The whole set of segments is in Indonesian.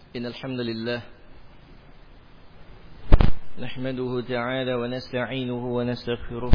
إن الحمد لله نحمده تعالى ونستعينه ونستغفره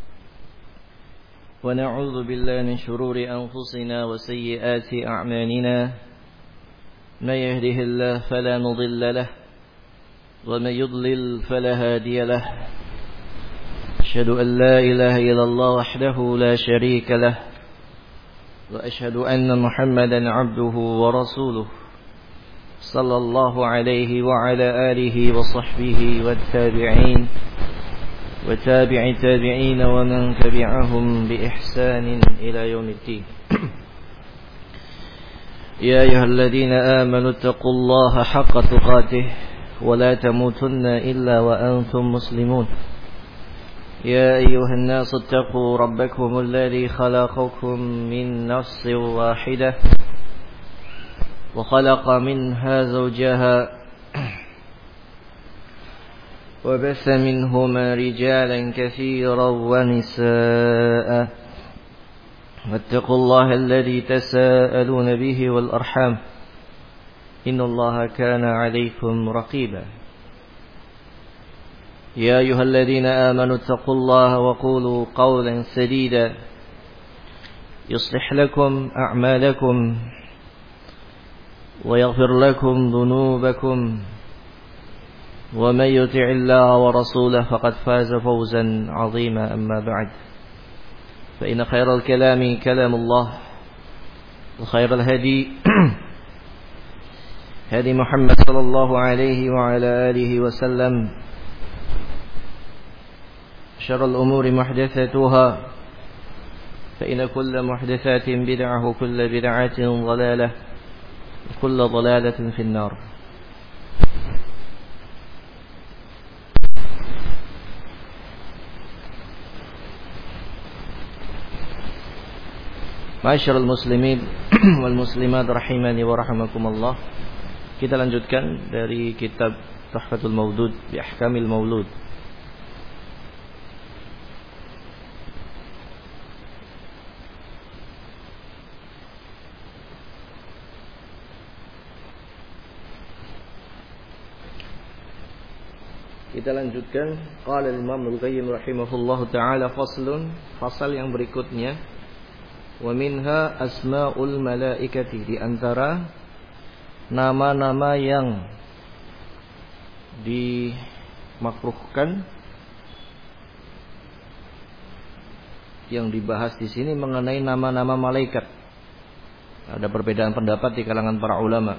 ونعوذ بالله من شرور أنفسنا وسيئات أعمالنا من يهده الله فلا مضل له ومن يضلل فلا هادي له أشهد أن لا إله إلا الله وحده لا شريك له وأشهد أن محمدا عبده ورسوله صلى الله عليه وعلى آله وصحبه والتابعين وتابع التابعين ومن تبعهم بإحسان إلى يوم الدين. يا أيها الذين آمنوا اتقوا الله حق تقاته ولا تموتن إلا وأنتم مسلمون. يا أيها الناس اتقوا ربكم الذي خلقكم من نفس واحدة وخلق منها زوجها وبث منهما رجالا كثيرا ونساء واتقوا الله الذي تساءلون به والأرحام إن الله كان عليكم رقيبا. يا أيها الذين آمنوا اتقوا الله وقولوا قولا سديدا يصلح لكم أعمالكم ويغفر لكم ذنوبكم ومن يطع الله ورسوله فقد فاز فوزا عظيما. أما بعد فإن خير الكلام كلام الله وخير الهدي هدي محمد صلى الله عليه وعلى آله وسلم. شر الأمور محدثاتها فإن كل محدثات بدعة وكل بدعة ضلالة وكل ضلالة في النار. Ma'asyiral muslimin wal muslimat rahimani wa rahimakumullah. Kita lanjutkan dari kitab Tuhfatul Maudud bi Ahkamil Maulud. Kita lanjutkan. Qala Imam Al-Qayyim rahimahullahu taala faslun, fasal yang berikutnya. Wa minha asmaul malaikati, di antara nama-nama yang dimakruhkan yang dibahas di sini mengenai nama-nama malaikat. Ada perbedaan pendapat di kalangan para ulama.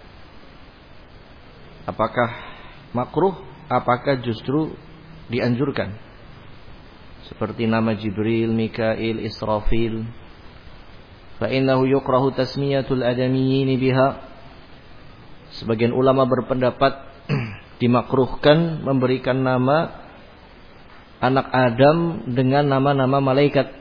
Apakah makruh, apakah justru dianjurkan? Seperti nama Jibril, Mikail, Israfil. Fa innahu yukrahu tasmiyatul adamiyyin biha. Sebagian ulama berpendapat dimakruhkan memberikan nama anak Adam dengan nama-nama malaikat.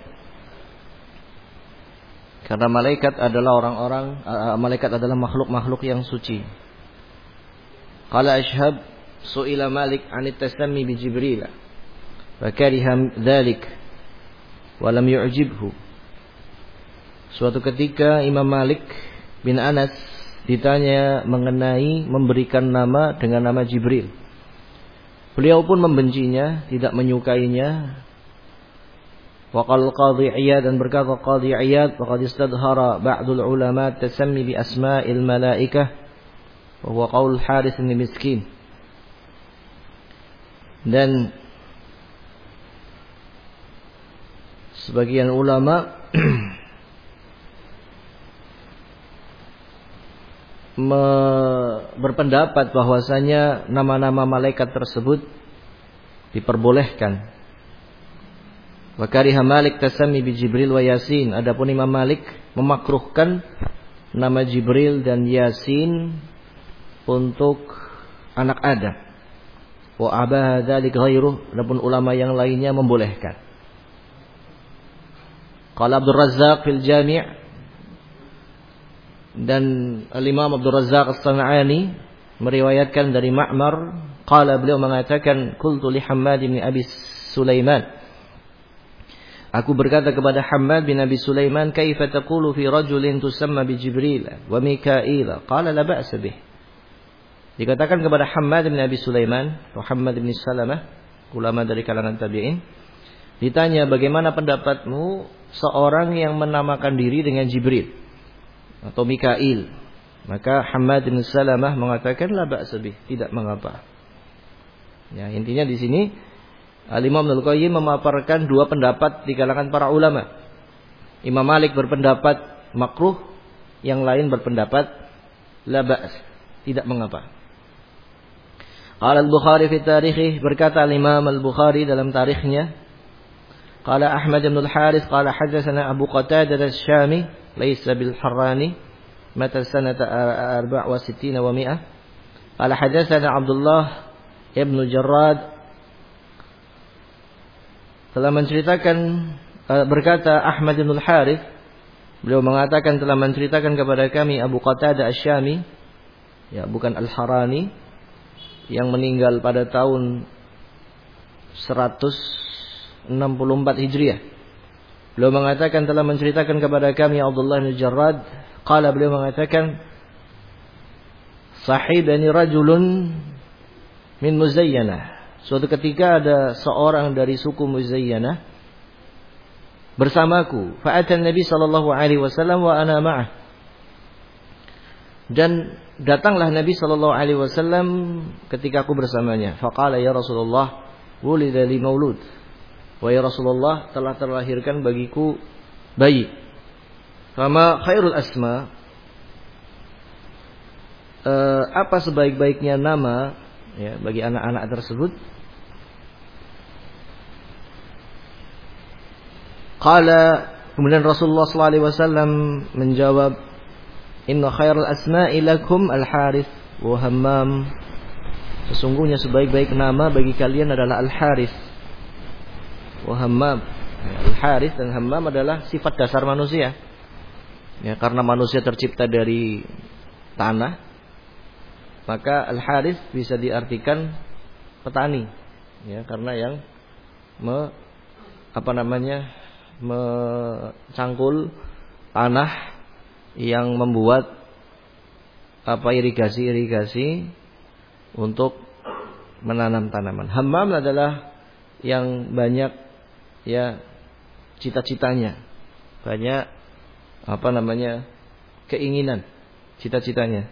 Karena malaikat adalah malaikat adalah makhluk-makhluk yang suci. Qala Ashhab su'ila Malik 'anit tasammi bi Jibril fa kariha dzalik wa lam yu'jibhu. Suatu ketika Imam Malik bin Anas ditanya mengenai memberikan nama dengan nama Jibril. Beliau pun membencinya, tidak menyukainya. Wa qala Qadhi Iyad, dan berkata Qadhi Iyad, wa qad istadhara ba'dul ulama tasammi bi asma'il malaikah wa huwa qaul Harits bin Miskin. Dan sebagian ulama berpendapat bahwasanya nama-nama malaikat tersebut diperbolehkan. Wa kariha Malik tasammi bi Jibril wa Yasin. Adapun Imam Malik memakruhkan nama Jibril dan Yasin untuk anak Adam. Wa abaha dzalik ghairuh. Adapun ulama yang lainnya membolehkan. Qala Abdul Razzaq fil Jami', dan Imam Abdul Razzaq As-San'ani meriwayatkan dari Ma'mar, qala, beliau mengatakan, qultu li Hammad bin Abi Sulaiman, aku berkata kepada Hammad bin Abi Sulaiman, kaifa taqulu fi rajulin tusamma bi Jibril wa Mikail? Qala la ba'sa bih. Dikatakan kepada Hammad bin Abi Sulaiman, Muhammad bin Salamah, ulama dari kalangan tabi'in, ditanya bagaimana pendapatmu seorang yang menamakan diri dengan Jibril atau Mikail. Maka Hammad bin Salamah mengatakan la ba'sa bih, tidak mengapa. Ya, intinya di sini Al-Imam Ibnu Qayyim memaparkan dua pendapat di kalangan para ulama. Imam Malik berpendapat makruh, yang lain berpendapat la ba's, tidak mengapa. Qala Al-Bukhari fi tarikhih, berkata Imam Al-Bukhari dalam tarikhnya, qala Ahmad bin Al-Harith qala hadatsana Abu Qatadah Asy-Syami laysa bil Harrani mata sanata 64 wa 100. Qala hadatsana Abdullah ibn Jarrad telah menceritakan, berkata Ahmad bin Al-Harith, beliau mengatakan telah menceritakan kepada kami Abu Qatadah Asy-Syami, ya bukan Al-Harani, yang meninggal pada tahun 164 Hijriah. Beliau mengatakan telah menceritakan kepada kami Abdullah bin Jarrad, qala, beliau mengatakan sahibani rajulun min Muzayyanah. Suatu ketika ada seorang dari suku Muzayyanah bersamaku. Fa'atan Nabi sallallahu alaihi wasallam wa ana ma'ah. Dan datanglah Nabi sallallahu alaihi wasallam ketika aku bersamanya. Faqala ya Rasulullah, wulida li maulud. Wahai Rasulullah, telah terlahirkan bagiku bayi. Fama khairul asma, apa sebaik-baiknya nama, ya, bagi anak-anak tersebut? Qala, kemudian Rasulullah sallallahu alaihi wasallam menjawab, inna khairul asma'i lakum al-Harith wa Hammam. Sesungguhnya sebaik-baik nama bagi kalian adalah Al-Harith wa Hammam. Al-Harith dan Hammam adalah sifat dasar manusia. Ya, karena manusia tercipta dari tanah, maka Al-Harith bisa diartikan petani. Ya, karena yang mencangkul tanah yang membuat irigasi untuk menanam tanaman. Hammam adalah yang banyak, ya, cita-citanya, banyak keinginan, cita-citanya.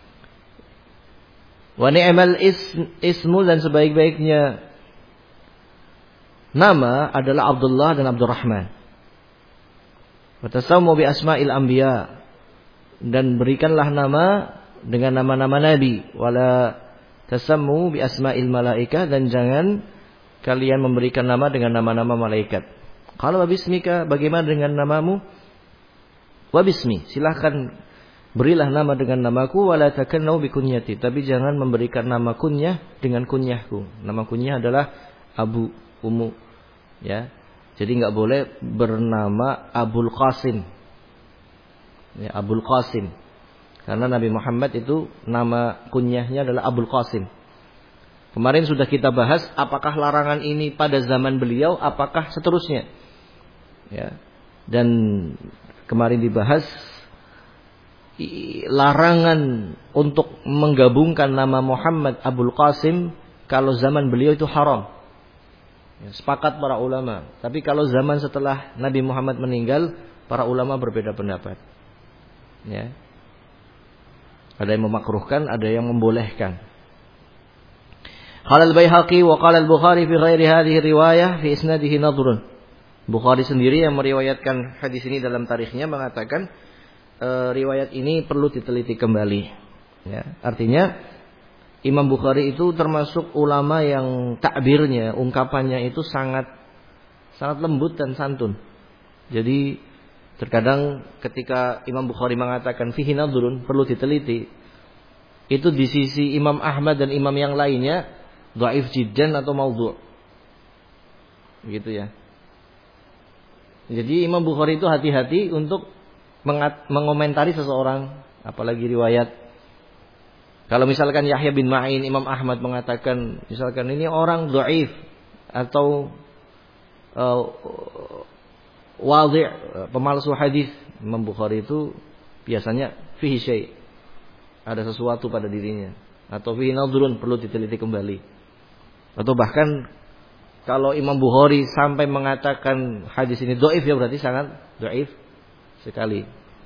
Wa ni'mal ismu, dan sebaik-baiknya nama adalah Abdullah dan Abdurrahman. Wa tasammu bi asma'il anbiya, dan berikanlah nama dengan nama-nama nabi. Wala tasammu bi asma'il malaikah, dan jangan kalian memberikan nama dengan nama-nama malaikat. Kalau wabismika, bagaimana dengan namamu? Wabismi, silahkan berilah nama dengan namaku. Wala takannu bi kunyati, tapi jangan memberikan nama kunyah dengan kunyahku. Nama kunyah adalah Abu, Ummu, ya. Jadi enggak boleh bernama Abul Qasim. Ya, Abul Qasim. Karena Nabi Muhammad itu nama kunyahnya adalah Abul Qasim. Kemarin sudah kita bahas apakah larangan ini pada zaman beliau, apakah seterusnya. Ya. Dan kemarin dibahas larangan untuk menggabungkan nama Muhammad Abul Qasim kalau zaman beliau itu haram. Ya, sepakat para ulama. Tapi kalau zaman setelah Nabi Muhammad meninggal, para ulama berbeda pendapat. Ya. Ada yang memakruhkan, ada yang membolehkan. Qala al-Baihaqi wa qala al-Bukhari fi ghairi hadhihi riwayah fi isnadihi nadhrun. Bukhari sendiri yang meriwayatkan hadis ini dalam tarikhnya mengatakan riwayat ini perlu diteliti kembali. Ya, artinya Imam Bukhari itu termasuk ulama yang takbirnya, ungkapannya itu sangat lembut dan santun. Jadi terkadang ketika Imam Bukhari mengatakan fihi nadhrun, perlu diteliti, itu di sisi Imam Ahmad dan imam yang lainnya dhaif jiddan atau maudhu'. Begitu ya. Jadi Imam Bukhari itu hati-hati untuk mengomentari seseorang, apalagi riwayat. Kalau misalkan Yahya bin Ma'in, Imam Ahmad mengatakan misalkan ini orang dhaif atau wadhi', pemalsu hadis, Imam Bukhari itu biasanya fihi syai', ada sesuatu pada dirinya. atau fihi nadhrun, perlu diteliti kembali. Atau bahkan kalau Imam Bukhari sampai mengatakan hadis ini dhaif, ya berarti sangat dhaif sekali.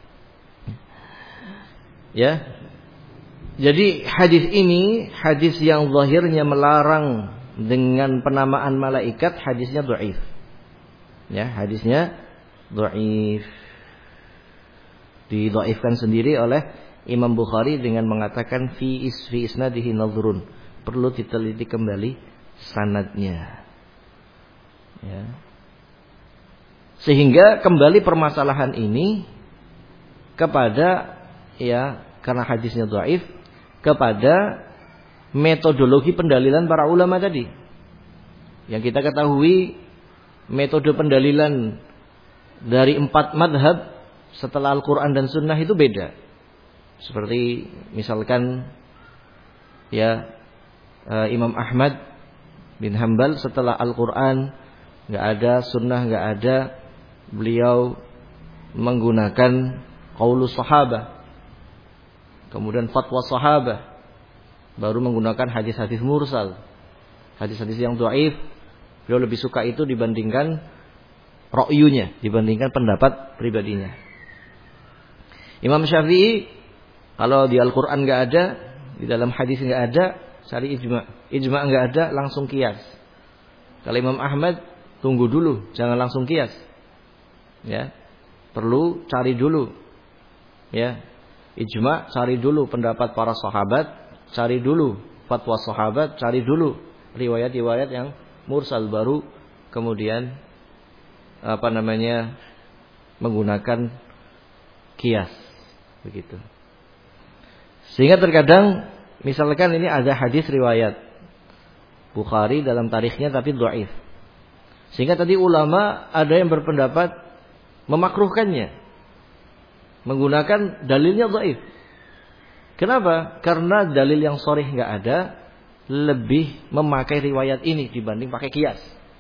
Ya. Jadi hadis ini hadis yang zahirnya melarang dengan penamaan malaikat, hadisnya dhaif. Ya, hadisnya dhaif. Didhaifkan sendiri oleh Imam Bukhari dengan mengatakan fi isnadihi nadhrun, perlu diteliti kembali sanadnya. Ya. Sehingga kembali permasalahan ini kepada, ya, karena hadisnya dhaif, kepada metodologi pendalilan para ulama tadi. Yang kita ketahui metode pendalilan dari 4 madhab setelah Al-Quran dan Sunnah itu beda. Seperti misalkan, ya, Imam Ahmad bin Hanbal setelah Al-Quran nggak ada, Sunnah nggak ada, beliau menggunakan qaulus sahabah, kemudian fatwa sahabah, baru menggunakan hadis-hadis mursal, hadis-hadis yang dhaif. Beliau lebih suka itu dibandingkan ra'yunya, dibandingkan pendapat pribadinya. Imam Syafi'i, kalau di Al-Quran nggak ada, di dalam hadis nggak ada, cari ijma. Ijma nggak ada, langsung qiyas. Kalau Imam Ahmad, tunggu dulu, jangan langsung qiyas. Ya, perlu cari dulu. Ya, ijma, cari dulu pendapat para sahabat, cari dulu fatwa sahabat, cari dulu riwayat-riwayat yang mursal, baru kemudian menggunakan qiyas, begitu. Sehingga terkadang misalkan ini ada hadis riwayat Bukhari dalam tarikhnya tapi dhaif. Sehingga tadi ulama ada yang berpendapat memakruhkannya, menggunakan dalilnya dhaif. Kenapa? Karena dalil yang sharih enggak ada, lebih memakai riwayat ini dibanding pakai qiyas.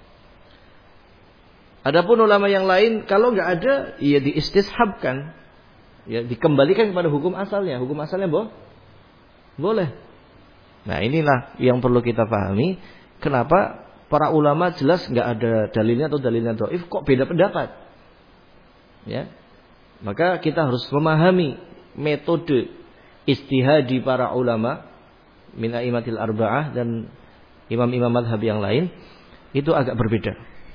Adapun ulama yang lain kalau enggak ada, ya diistishabkan, ya dikembalikan kepada hukum asalnya. Hukum asalnya boleh. Nah, inilah yang perlu kita pahami. Kenapa para ulama jelas enggak ada dalilnya atau dalilnya dhaif, kok beda pendapat? Ya. Maka kita harus memahami metode ijtihadi para ulama min a'immatil arba'ah dan imam-imam mazhab yang lain itu agak berbeda.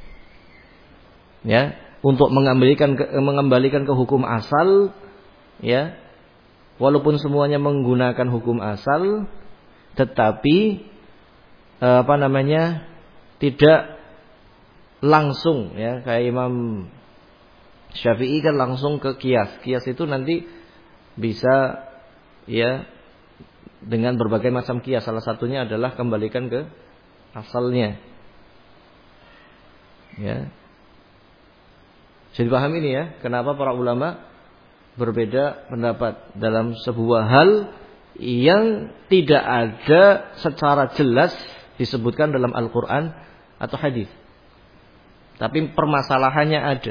Ya, untuk mengembalikan ke hukum asal, ya, walaupun semuanya menggunakan hukum asal, tetapi tidak langsung, ya, kayak Imam Syafi'i kan langsung ke qiyas. Qiyas itu nanti bisa, ya, dengan berbagai macam qiyas. Salah satunya adalah kembalikan ke asalnya. Ya. Jadi paham ini, ya, kenapa para ulama berbeda pendapat dalam sebuah hal yang tidak ada secara jelas disebutkan dalam Al-Quran atau hadis, tapi permasalahannya ada.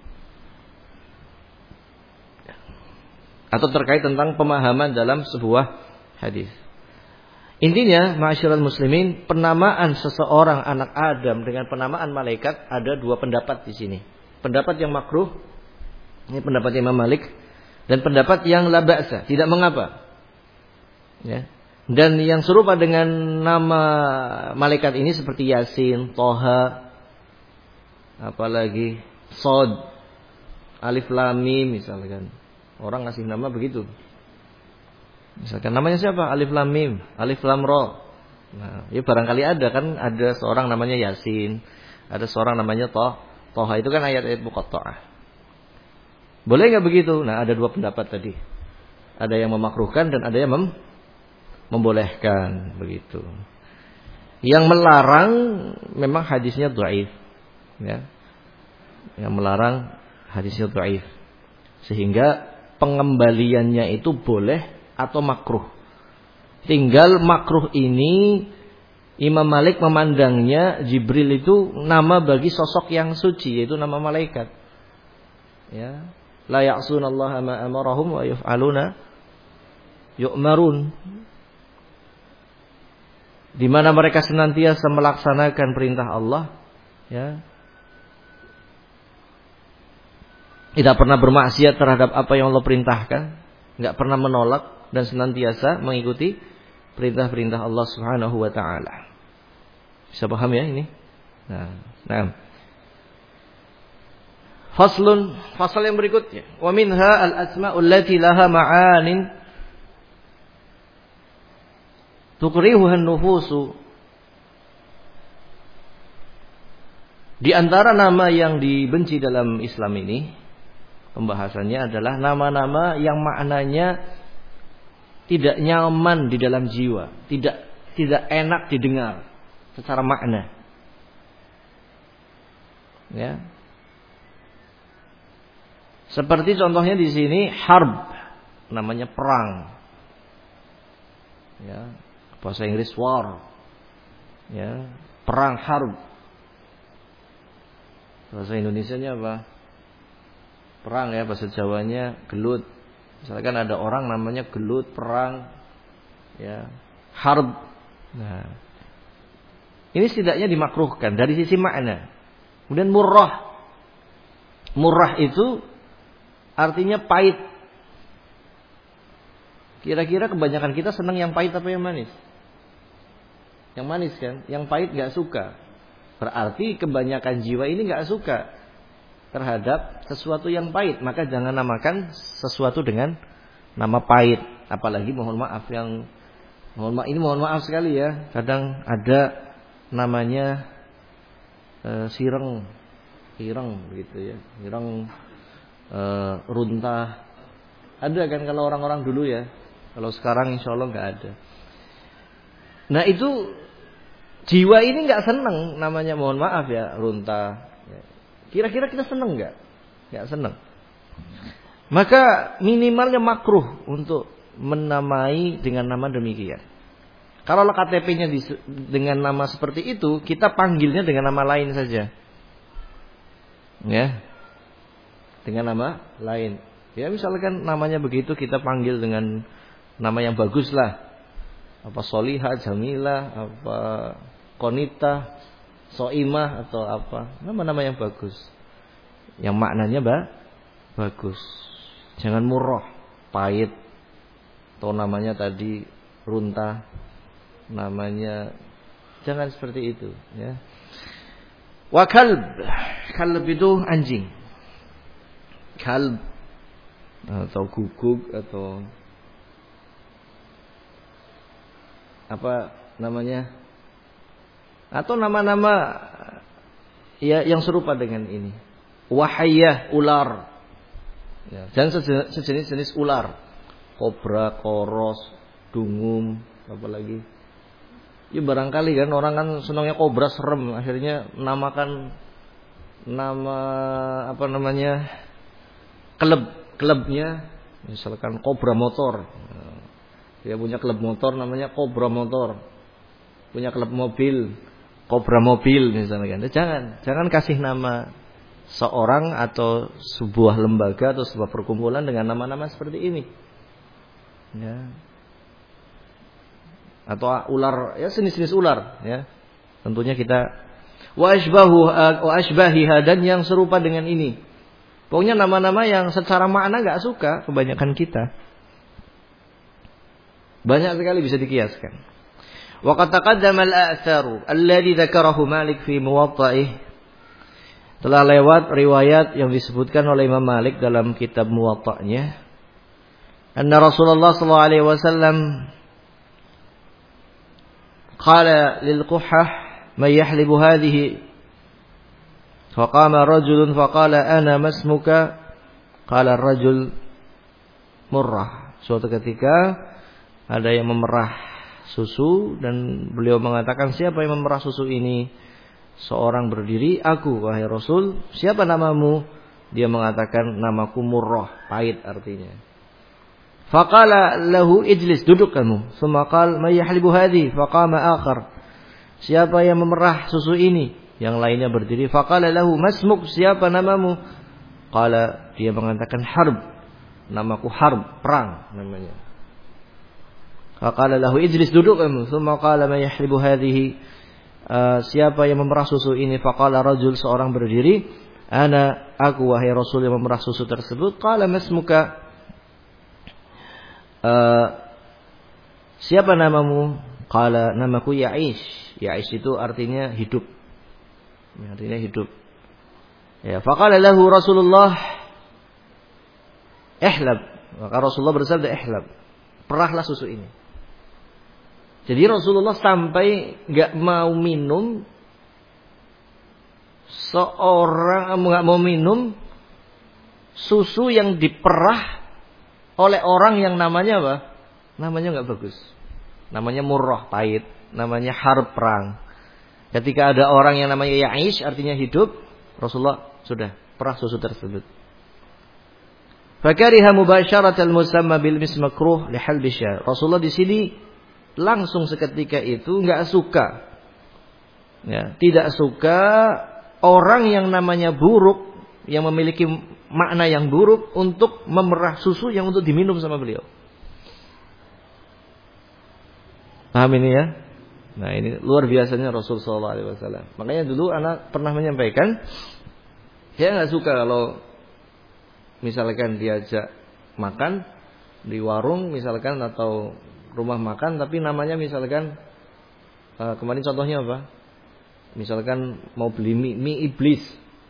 Atau terkait tentang pemahaman dalam sebuah hadis. Intinya, ma'asyiral muslimin, penamaan seseorang anak Adam dengan penamaan malaikat ada dua pendapat di sini. Pendapat yang makruh, ini pendapat Imam Malik, dan pendapat yang la ba'sa, tidak mengapa. Ya. Dan yang serupa dengan nama malaikat ini seperti Yasin, Toha, apalagi Sod, Alif Lam Mim misalkan. Orang ngasih nama begitu. Misalkan namanya siapa? Alif Lam Mim, Alif Lam Ra. Nah, ya barangkali ada kan, ada seorang namanya Yasin, ada seorang namanya Toha, itu kan ayat-ayat muqatta'ah. Boleh enggak begitu? Nah, ada dua pendapat tadi. Ada yang memakruhkan dan ada yang membolehkan, begitu. Yang melarang memang hadisnya dhaif, ya. Yang melarang hadisnya dhaif. Sehingga pengembaliannya itu boleh atau makruh. Tinggal makruh ini Imam Malik memandangnya Jibril itu nama bagi sosok yang suci, yaitu nama malaikat. Ya, la ya'sunallaha ma amarahum wa yaf'aluna yu'marun. di mana mereka senantiasa melaksanakan perintah Allah, ya. Tidak pernah bermaksiat terhadap apa yang Allah perintahkan, enggak pernah menolak dan senantiasa mengikuti perintah-perintah Allah Subhanahu wa taala. Bisa paham ya ini? Nah. Fasal yang berikutnya, wa minha al-asma'ul lati laha ma'anin tuqrihuha an-nufusu. Di antara nama yang dibenci dalam Islam ini, pembahasannya adalah nama-nama yang maknanya tidak nyaman di dalam jiwa, tidak enak didengar secara makna. Ya. Seperti contohnya di sini harb, namanya perang. Ya, bahasa Inggris war. Ya, perang harb. Bahasa Indonesianya apa? Perang ya, bahasa Jawanya gelut. Misalkan ada orang namanya gelut, perang, ya, harb. Nah, ini setidaknya dimakruhkan dari sisi makna. Kemudian murrah. Murrah itu artinya pahit. Kira-kira kebanyakan kita senang yang pahit apa yang manis? Yang manis kan? Yang pahit gak suka. Berarti kebanyakan jiwa ini gak suka terhadap sesuatu yang pahit. Maka jangan namakan sesuatu dengan nama pahit. Apalagi mohon maaf mohon maaf sekali ya. Kadang ada namanya sireng begitu ya. Sireng, runtah. Ada kan kalau orang-orang dulu ya. Kalau sekarang insya Allah gak ada. Nah itu jiwa ini gak seneng namanya, mohon maaf ya, runtah. Kira-kira kita seneng gak? Gak seneng. Maka minimalnya makruh untuk menamai dengan nama demikian. Kalau KTP-nya dengan nama seperti itu, kita panggilnya dengan nama lain saja. Ya. Dengan nama lain. Ya misalkan namanya begitu, kita panggil dengan nama yang bagus lah. Apa Solihah, Jamilah, apa Konita, Soimah atau apa. Nama-nama yang bagus. Yang maknanya bagus. Jangan murrah, pahit. Atau namanya tadi runtah. Namanya jangan seperti itu, ya. Wa kalb. Kalb itu anjing. Kalb atau guguk atau apa namanya, atau nama-nama ya yang serupa dengan ini. Wahayah, ular ya, dan sejenis-jenis ular, kobra, koros, dungum, apa lagi ya. Barangkali kan orang kan senangnya kobra, serem, akhirnya namakan nama apa namanya, klubnya misalkan Kobra Motor. Dia punya klub motor namanya Kobra Motor. Punya klub mobil Kobra Mobil misalkan. Jangan kasih nama seorang atau sebuah lembaga atau sebuah perkumpulan dengan nama-nama seperti ini. Ya. Atau ular, ya jenis-jenis ular, ya. Tentunya kita wa ashbahiha, dan yang serupa dengan ini. Pokoknya nama-nama yang secara makna enggak suka kebanyakan kita. Banyak sekali bisa dikiaskan. Wa qad taqaddama al-a'tharu alladhi dzakarahu Malik fi Muwatta'ih. Telah lewat riwayat yang disebutkan oleh Imam Malik dalam kitab Muwatta'nya. Anna Rasulullah sallallahu alaihi wasallam qala lil quhah may yahlibu hadhihi. Faqama rajulun faqala ana masmuka. Qala ar-rajul Murrah. Suatu ketika ada yang memerah susu dan beliau mengatakan, siapa yang memerah susu ini? Seorang berdiri, aku wahai Rasul. Siapa namamu? Dia mengatakan, namaku Murrah, pahit artinya. Faqala lahu ijlis, duduk kamu. Tsumma qala may yahlibu hadhi? Faqama akhar. Siapa yang memerah susu ini? Yang lainnya berdiri. Faqala lahu masmuk, siapa namamu? Qala, dia mengatakan Harb. Namaku Harb, perang namanya. Faqala lahu ijlis, duduk kamu. Tsumma qala ma yahlibu hadhihi, siapa yang memerah susu ini? Faqala rajul, seorang berdiri, ana, aku wahai Rasul yang memerah susu tersebut. Qala masmuka, siapa namamu? Qala namaku Ya'ish. Ya'ish itu artinya hidup. Artinya hidup. Ya, faqala lahu Rasulullah ihlab. Maka Rasulullah bersabda ihlab. Perahlah susu ini. Jadi Rasulullah sampai enggak mau minum, enggak mau minum susu yang diperah oleh orang yang namanya apa? Namanya enggak bagus. Namanya murrah, pahit, namanya harb, perang. Ketika ada orang yang namanya Ya'ish, artinya hidup, Rasulullah sudah perah susu tersebut. Fakariha mubasyaratal musamma bil mismakruh lihal bisyar. Rasulullah di sini langsung seketika itu enggak suka. Ya, tidak suka orang yang namanya buruk, yang memiliki makna yang buruk untuk memerah susu yang untuk diminum sama beliau. Paham ini ya? Nah, ini luar biasanya Rasul sallallahu alaihi wasallam. Makanya dulu anak pernah menyampaikan, dia enggak suka kalau misalkan diajak makan di warung misalkan atau rumah makan, tapi namanya misalkan kemarin contohnya apa? Misalkan mau beli mie iblis,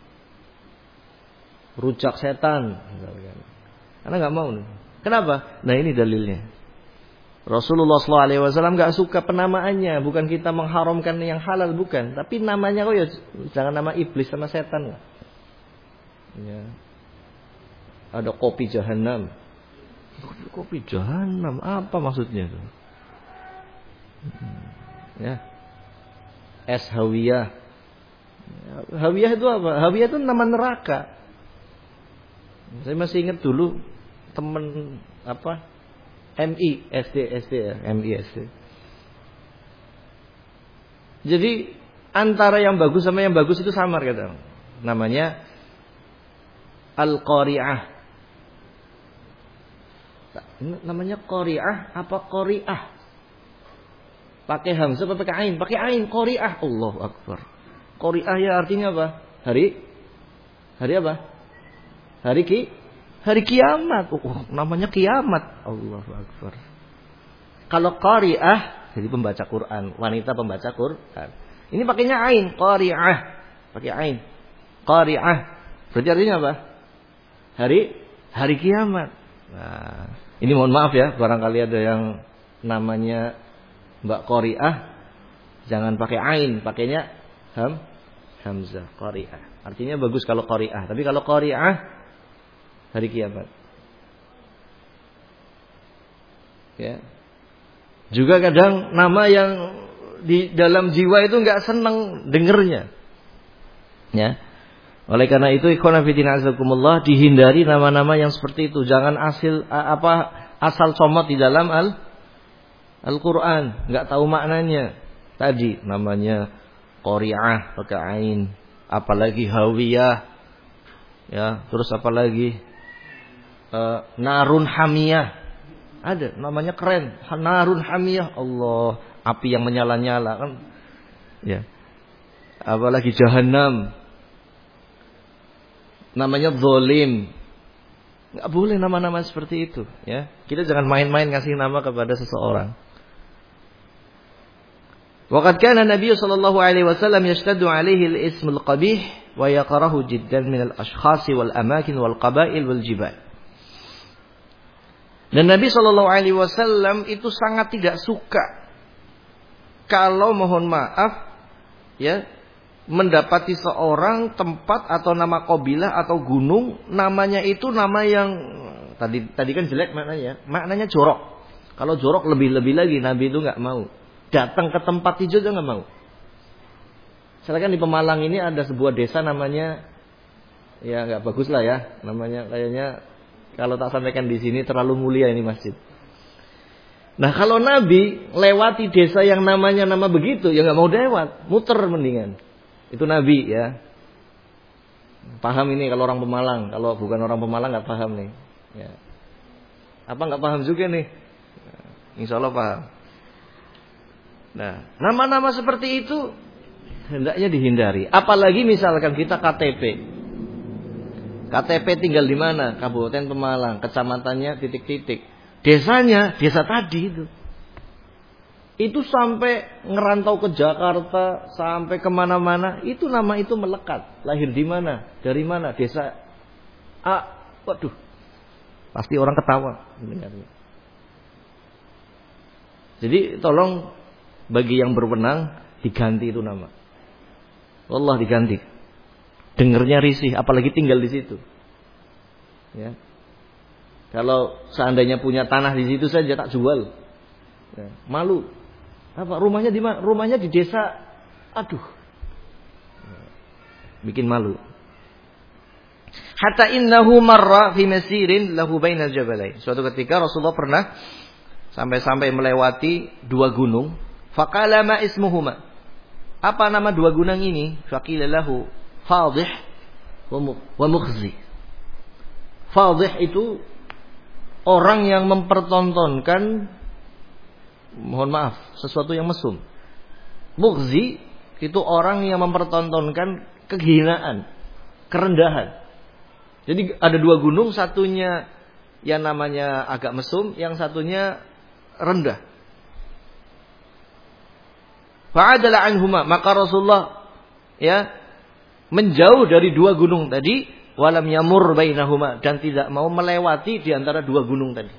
rujak setan, misalkan. Karena nggak mau. Kenapa? Nah ini dalilnya. Rasulullah SAW nggak suka penamaannya, bukan kita mengharamkan yang halal, bukan. Tapi namanya kok ya jangan nama iblis sama setan lah. Ya. Ada kopi jahanam. Kopi jahanam apa maksudnya itu? Ya. Es hawiyah. Hawiyah itu apa? Hawiyah itu nama neraka. Saya masih ingat dulu teman apa? MI SD ya, MI SD. Jadi antara yang bagus sama yang bagus itu samar kata. Namanya Al-Qari'ah. Namanya Qari'ah apa Qari'ah? Pakai hamzah apa pakai ain? Pakai ain, Qari'ah. Allahu Akbar. Qari'ah ya artinya apa? Hari apa? Hari kiamat. Namanya kiamat. Allahu Akbar. Kalau Qari'ah jadi pembaca Quran, wanita pembaca Quran. Ini pakainya ain, Qari'ah. Pakai ain. Qari'ah. Berarti artinya apa? Hari kiamat. Nah, ini mohon maaf ya, barangkali ada yang namanya Mbak Qari'ah, jangan pakai ain, pakainya hamzah, Qari'ah. Artinya bagus kalau Qari'ah, tapi kalau Qari'ah hari kiamat. Ya. Juga kadang nama yang di dalam jiwa itu enggak senang dengernya. Ya. Oleh karena itu ikhwan fillah azakumullah, dihindari nama-nama yang seperti itu. Jangan asal comot di dalam Al-Qur'an, enggak tahu maknanya. Tadi namanya Qari'ah pakai ain, apalagi hawiyah. Ya, terus apalagi narun hamiyah. Ada namanya keren, narun hamiyah. Allah, api yang menyala-nyala kan. Ya. Apalagi jahanam. Namanya zalim. Enggak boleh nama-nama seperti itu, ya. Kita jangan main-main ngasih nama kepada seseorang. Waqad kana Nabi sallallahu alaihi wasallam yashtaddu alaihi al-ism al-qabih wa yaqrahu jiddan min al-ashkhas wal amakin wal qaba'il wal jibal. Dan Nabi sallallahu alaihi wasallam itu sangat tidak suka kalau mohon maaf ya mendapati seorang tempat atau nama kabilah atau gunung namanya itu nama yang tadi kan jelek maknanya jorok. Kalau jorok lebih-lebih lagi Nabi itu enggak mau. Datang ke tempat itu juga enggak mau. Misalkan di Pemalang ini ada sebuah desa namanya ya enggak bagus lah ya, namanya kayaknya kalau tak sampaikan di sini terlalu mulia ini masjid. Nah, kalau Nabi lewati desa yang namanya nama begitu ya enggak mau lewat, muter mendingan. Itu Nabi ya. Paham ini kalau orang Pemalang. Kalau bukan orang Pemalang gak paham nih ya. Apa gak paham juga nih? Insya Allah paham. Nah, nama-nama seperti itu hendaknya dihindari. Apalagi misalkan kita KTP. KTP tinggal di mana? Kabupaten Pemalang, kecamatannya titik-titik. Desanya, desa tadi itu. Itu sampai ngerantau ke Jakarta, sampai kemana-mana. Itu nama itu melekat. Lahir di mana? Dari mana? Desa A. Waduh. Pasti orang ketawa. Jadi tolong bagi yang berwenang diganti itu nama. Allah diganti. Dengernya risih, apalagi tinggal di situ. Ya. Kalau seandainya punya tanah di situ saja tak jual. Ya. Malu. Apa rumahnya di mana? Rumahnya di desa. Aduh. Bikin malu. Hatta innahu marra fi masirin lahu bainal jabalain. Suatu ketika Rasulullah pernah sampai melewati dua gunung. Faqala ma ismuhuma? Apa nama dua gunung ini? Faqila lahu Fadih wa Mukhzi. Fadih itu orang yang mempertontonkan, mohon maaf, sesuatu yang mesum. Mukhzi itu orang yang mempertontonkan kehinaan, kerendahan. Jadi ada dua gunung, satunya yang namanya agak mesum, yang satunya rendah. Fa'adala anhuma, maka Rasulullah menjauh dari dua gunung tadi, walam yamur bainahuma, dan tidak mau melewati di antara dua gunung tadi.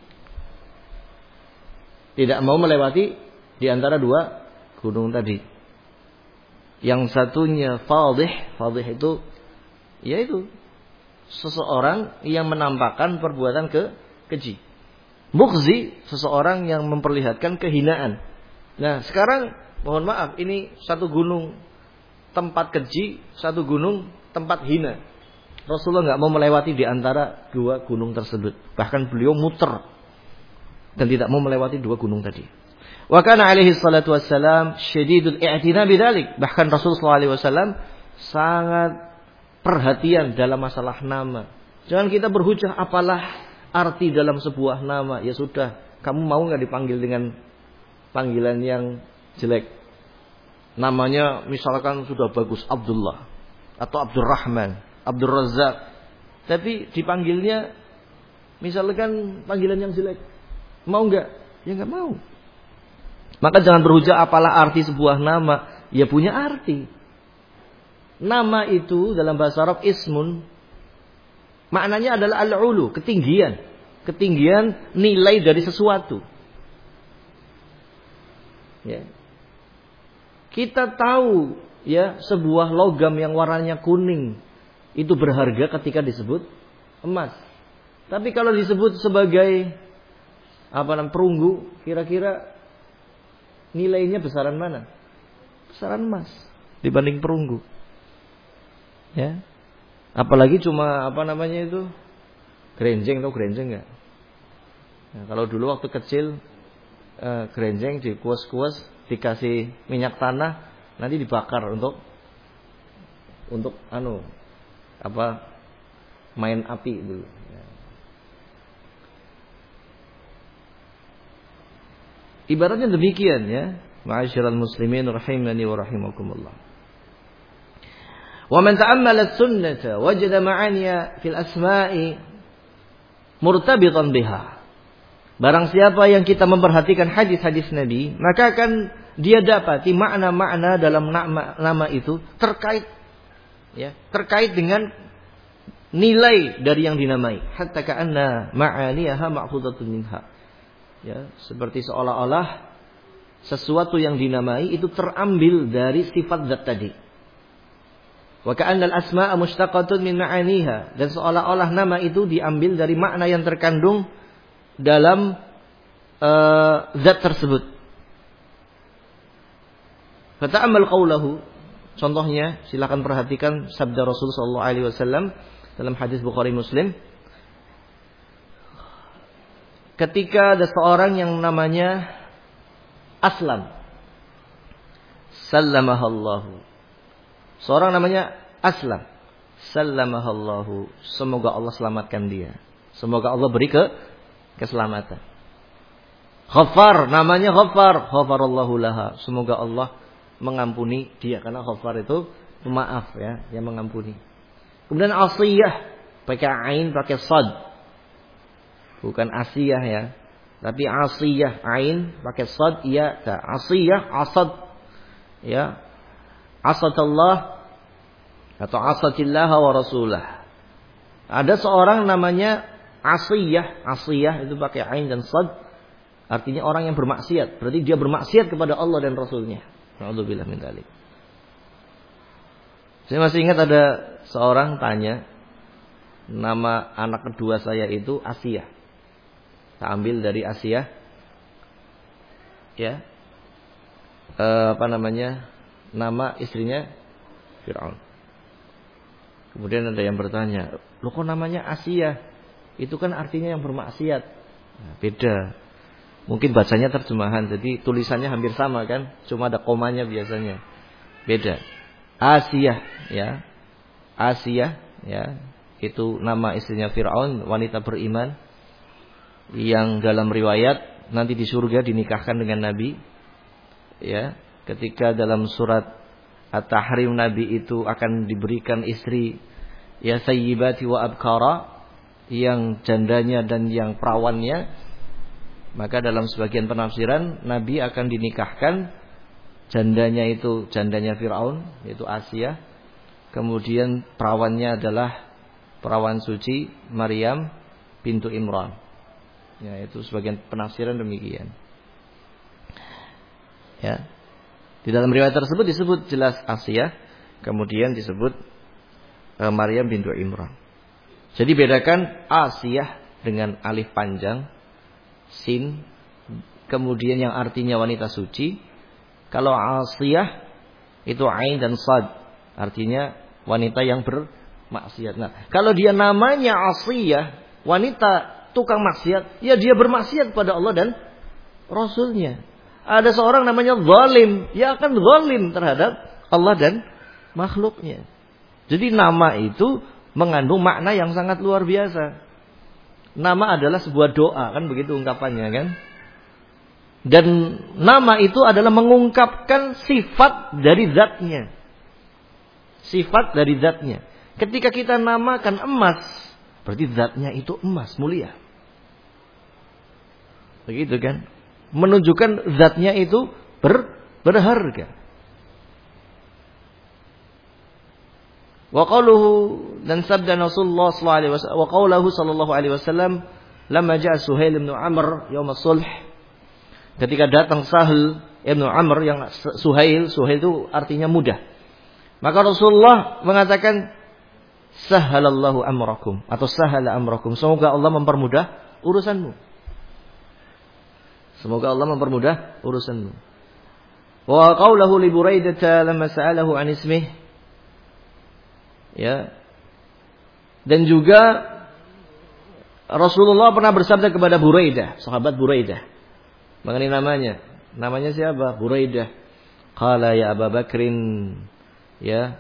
Tidak mau melewati di antara dua gunung tadi. Yang satunya Fadih itu yaitu seseorang yang menampakkan perbuatan keji. Mukhzi seseorang yang memperlihatkan kehinaan. Nah, sekarang mohon maaf, ini satu gunung tempat keji, satu gunung tempat hina. Rasulullah nggak mau melewati di antara dua gunung tersebut. Bahkan beliau muter dan tidak mau melewati dua gunung tadi. Wa kana alaihi salatu wassalam syadidul i'tina bidzalik. Bahkan Rasulullah SAW sangat perhatian dalam masalah nama. Jangan kita berhujah apalah arti dalam sebuah nama. Ya sudah, kamu mau nggak dipanggil dengan panggilan yang jelek? Namanya misalkan sudah bagus Abdullah atau Abdurrahman, Abdul Razak, tapi dipanggilnya misalkan panggilan yang jelek. Mau nggak? Ya nggak mau. Maka jangan berhujah apalah arti sebuah nama. Ya punya arti. Nama itu dalam bahasa Arab ismun, maknanya adalah al-ulu, ketinggian. Ketinggian nilai dari sesuatu. Ya. Kita tahu ya sebuah logam yang warnanya kuning itu berharga ketika disebut emas. Tapi kalau disebut sebagai perunggu, kira-kira nilainya besaran mana? Besaran emas dibanding perunggu. Ya. Apalagi cuma grenjeng, tau grenjeng enggak? Nah, kalau dulu waktu kecil grenjeng dikuas-kuas, dikasih minyak tanah, nanti dibakar untuk main api dulu. Ya. Ibaratnya demikian ya, ma'asyiral muslimin rahimani wa rahimakumullah. Wa man ta'ammala as-sunnata wajada ma'aniya fil asma'i murtabitan biha. Barang siapa yang kita memperhatikan hadis-hadis Nabi, maka akan dia dapati makna-makna dalam nama itu terkait dengan nilai dari yang dinamai. Hatta ka'anna ma'aniyaha ma'khudhatun minha. Ya, seperti seolah-olah sesuatu yang dinamai itu terambil dari sifat zat tadi. Wa ka'anna al-asma'a mushtaqatun min ma'aniha, dan seolah-olah nama itu diambil dari makna yang terkandung dalam zat tersebut. Fata'ammal qawlahu, contohnya silakan perhatikan sabda Rasul sallallahu alaihi wasallam dalam hadis Bukhari Muslim. Ketika ada seorang yang namanya Aslam, sallamahallahu. Seorang namanya Aslam, sallamahallahu. Semoga Allah selamatkan dia. Semoga Allah beri keselamatan. Ghaffar, namanya Ghaffar, ghafarallahu laha. Semoga Allah mengampuni dia, karena Ghaffar itu pemaaf ya, yang mengampuni. Kemudian Asiyah, pakai ain, pakai sad. Bukan Asiyah ya, tapi Asiyah, ain pakai sad, iya, Asiyah, asad. Ya. Asatallah atau asatillah wa rasulah. Ada seorang namanya Asiyah, Asiyah itu pakai ain dan sad. Artinya orang yang bermaksiat. Berarti dia bermaksiat kepada Allah dan Rasulnya. Na'udzubillah min dzalik. Saya masih ingat ada seorang tanya, nama anak kedua saya itu Asiyah. Saya ambil dari Asiyah. Ya. Nama istrinya Fir'aun. Kemudian ada yang bertanya, loh kok namanya Asiyah? Itu kan artinya yang bermaksiat. Nah, beda. Mungkin bacanya terjemahan, jadi tulisannya hampir sama kan, cuma ada komanya biasanya. Beda. Asiyah ya. Asiyah ya, itu nama istrinya Fir'aun, wanita beriman yang dalam riwayat nanti di surga dinikahkan dengan Nabi. Ya, ketika dalam surat At-Tahrim Nabi itu akan diberikan istri ya sayyibati wa abkara, yang jandanya dan yang perawannya. Maka dalam sebagian penafsiran Nabi akan dinikahkan jandanya itu jandanya Fir'aun, yaitu Asiyah. Kemudian perawannya adalah perawan suci Maryam bintu Imran. Ya, itu sebagian penafsiran demikian. Ya. Di dalam riwayat tersebut disebut jelas Asiyah, kemudian disebut Maryam bintu Imran. Jadi bedakan Asiyah dengan alif panjang sin, kemudian yang artinya wanita suci. Kalau Asiyah itu ain dan sad, artinya wanita yang bermaksiat. Nah, kalau dia namanya Asiyah, wanita tukang maksiat, ya dia bermaksiat pada Allah dan Rasulnya. Ada seorang namanya zalim, ya akan zalim terhadap Allah dan makhluknya. Jadi nama itu mengandung makna yang sangat luar biasa. Nama adalah sebuah doa, kan begitu ungkapannya kan. Dan nama itu adalah mengungkapkan sifat dari zatnya. Sifat dari zatnya. Ketika kita namakan emas, berarti zatnya itu emas, mulia. Begitu kan. Menunjukkan zatnya itu berharga. Wa qauluhu, dan sabda Rasulullah sallallahu alaihi wasallam, wa qauluhu sallallahu alaihi wasallam lamma ja'a Suhail bin Amr yaum as-sulh, ketika datang Sahal bin Amr, yang Suhail itu artinya mudah. Maka Rasulullah mengatakan sahhalallahu amrakum atau sahala amrakum, semoga Allah mempermudah urusanmu. Semoga Allah mempermudah urusanmu. Wa qauluhu li Buraidah lamma sa'alahu an ismihi, ya. Dan juga Rasulullah pernah bersabda kepada Buraidah, sahabat Buraidah, mengenai namanya. Namanya siapa? Buraidah. Qala ya Abu Bakrin, ya,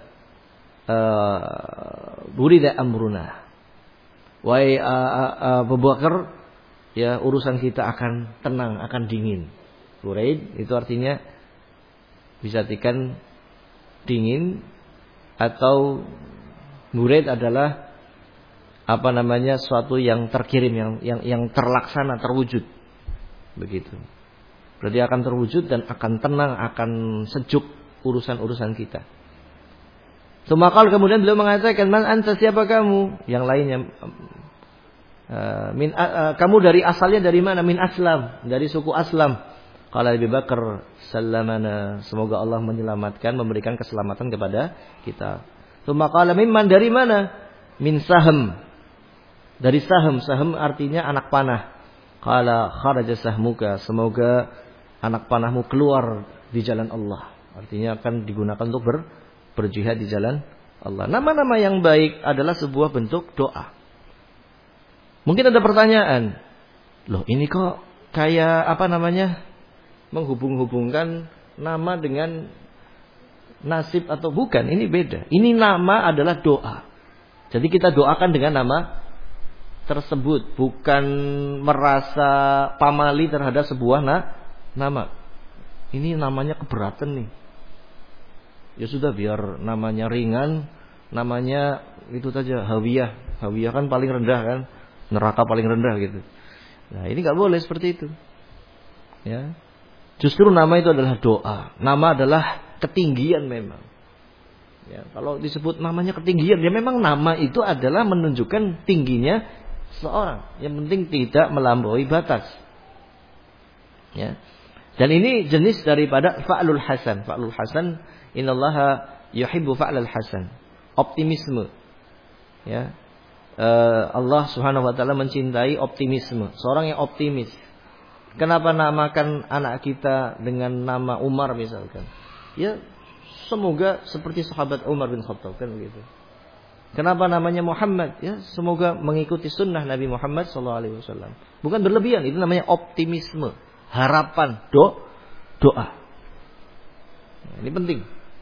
burida amruna. Wahai Abu Bakar, ya, urusan kita akan tenang, akan dingin. Buraid itu artinya bisa artikan dingin, atau Buraid adalah suatu yang terkirim, yang terlaksana, terwujud. Begitu. Berarti akan terwujud dan akan tenang, akan sejuk urusan-urusan kita. Semakal kemudian beliau mengatakan, man anta, siapa kamu? Yang lainnya, kamu dari asalnya dari mana? Min Aslam, dari suku Aslam. Qala Abu Bakar sallamana, semoga Allah menyelamatkan, memberikan keselamatan kepada kita. Semakal mimman, dari mana? Min Sahm, dari Sahm. Sahm artinya anak panah. Qala kharaja sahmuka, semoga anak panahmu keluar di jalan Allah. Artinya akan digunakan untuk berjihad di jalan Allah. Nama-nama yang baik adalah sebuah bentuk doa. Mungkin ada pertanyaan, loh ini kok kayak menghubung-hubungkan nama dengan nasib atau bukan? Ini beda. Ini nama adalah doa. Jadi kita doakan dengan tersebut, bukan merasa pamali terhadap sebuah nama. Ini namanya keberatan nih. Ya sudah, biar namanya ringan, namanya itu saja, hawiyah. Hawiyah kan paling rendah kan, neraka paling rendah gitu. Nah, ini nggak boleh seperti itu. Ya. Justru nama itu adalah doa. Nama adalah ketinggian memang. Ya, kalau disebut namanya ketinggian, ya memang nama itu adalah menunjukkan tingginya seorang. Yang penting tidak melampaui batas. Ya. Dan ini jenis daripada fa'lul hasan. Fa'lul hasan, innallaha yuhibbu fa'lal hasan. Optimisme. Ya. Allah Subhanahu wa taala mencintai optimisme. Seorang yang optimis. Kenapa namakan anak kita dengan nama Umar misalkan? Ya, semoga seperti sahabat Umar bin Khattab kan begitu. Kenapa namanya Muhammad? Ya, semoga mengikuti sunnah Nabi Muhammad SAW. Bukan berlebihan, itu namanya optimisme, harapan, doa. Nah, ini penting.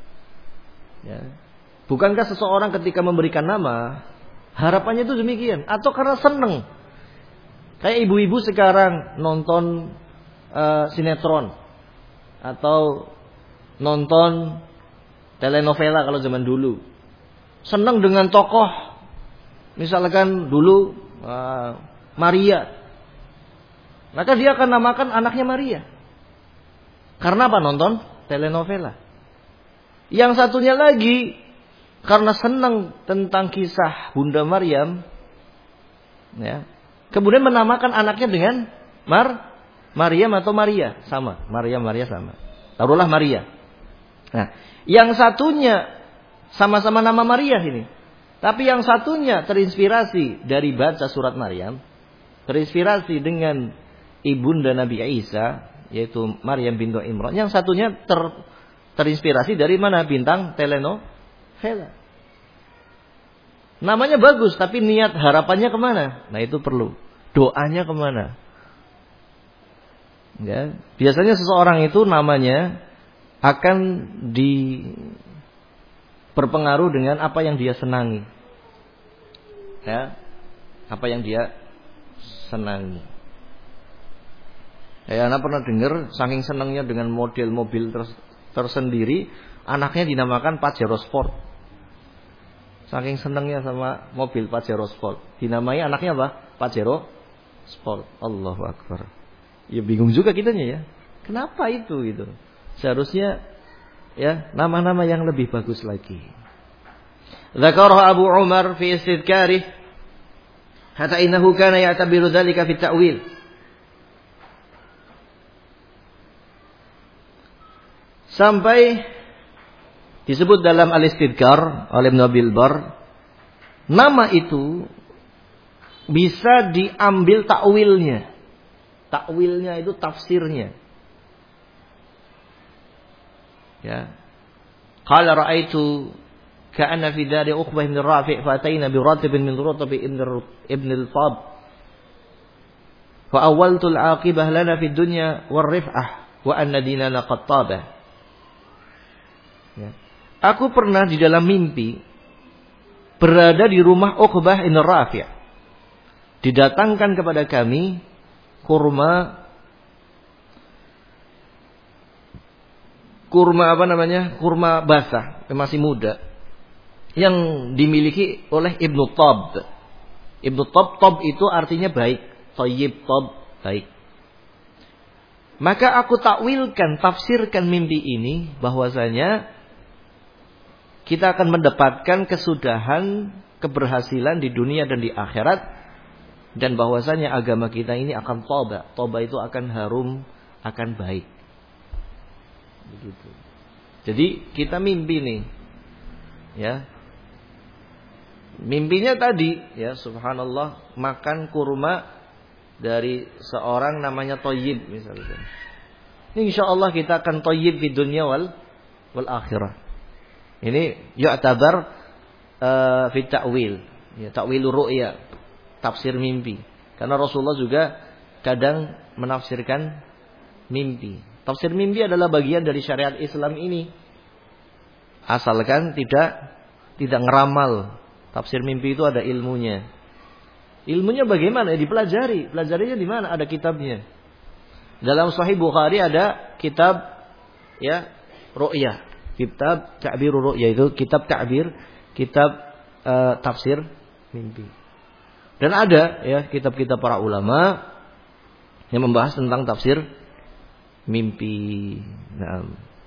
Ya. Bukankah seseorang ketika memberikan nama, harapannya itu demikian? Atau karena senang? Kayak ibu-ibu sekarang nonton sinetron atau nonton telenovela kalau zaman dulu. Senang dengan tokoh. Misalkan dulu Maria. Maka dia akan namakan anaknya Maria. Karena apa? Nonton telenovela. Yang satunya lagi karena senang tentang kisah Bunda Maryam, ya, kemudian menamakan anaknya dengan Maryam atau Maria. Sama. Maria sama. Taruhlah Maria. Nah, yang satunya sama-sama nama Maria ini. Tapi yang satunya terinspirasi dari baca surat Maryam. Terinspirasi dengan ibunda Nabi Isa, yaitu Maryam bintu Imran. Yang satunya terinspirasi dari mana? Bintang telenovela. Namanya bagus, tapi niat harapannya kemana? Nah, itu perlu. Doanya kemana? Ya, biasanya seseorang itu namanya akan berpengaruh dengan apa yang dia senangi. Ya, apa yang dia senangi. Ya, anak pernah dengar saking senangnya dengan model mobil tersendiri, anaknya dinamakan Pajero Sport. Saking senangnya sama mobil Pajero Sport, dinamai anaknya apa? Pajero Sport. Allahu Akbar. Ya bingung juga kitanya ya. Kenapa itu gitu? Seharusnya ya nama-nama yang lebih bagus lagi. Dzakaraha Abu Umar fi istidkarih hatta innahu kana ya'tabiru dzalika fi ta'wil. Sampai disebut dalam Al-Istidkar oleh Ibnu Abdul Bar, nama itu bisa diambil takwilnya. Takwilnya itu tafsirnya. Ya. Qala ra'aitu ka'anna fi dari Uqbah bin Rafi' fa ataina bi ratib min rutab ibn al-Tab. Fa awwaltu al-aqibah lana fi dunya war rif'ah wa anna dinana qad taba. Ya. Aku pernah di dalam mimpi berada di rumah Uqbah bin Rafi'. Didatangkan kepada kami kurma apa namanya? Kurma basah, masih muda, yang dimiliki oleh Ibnu Tab. Ibnu Tab itu artinya baik, thayyib, tab, baik. Maka aku takwilkan, tafsirkan mimpi ini bahwasanya kita akan mendapatkan kesudahan, keberhasilan di dunia dan di akhirat, dan bahwasanya agama kita ini akan toba. Toba itu akan harum, akan baik. Begitu. Jadi kita mimpi nih, ya. Mimpinya tadi, ya subhanallah, makan kurma dari seorang namanya Thayyib misalnya. Ini insyaallah kita akan thayyib di dunia wal akhirah. Ini yu'tabar fi ta'wil, ya, ta'wilur ru'ya, tafsir mimpi. Karena Rasulullah juga kadang menafsirkan mimpi. Tafsir mimpi adalah bagian dari syariat Islam ini. Asalkan tidak ngeramal. Tafsir mimpi itu ada ilmunya. Ilmunya bagaimana? Dipelajari. Pelajarinya di mana? Ada kitabnya. Dalam Sahih Bukhari ada kitab ya ru'yah. Kitab Ta'birur Ru'yah itu kitab ta'bir, kitab tafsir mimpi. Dan ada ya kitab-kitab para ulama yang membahas tentang tafsir mimpi. Nah.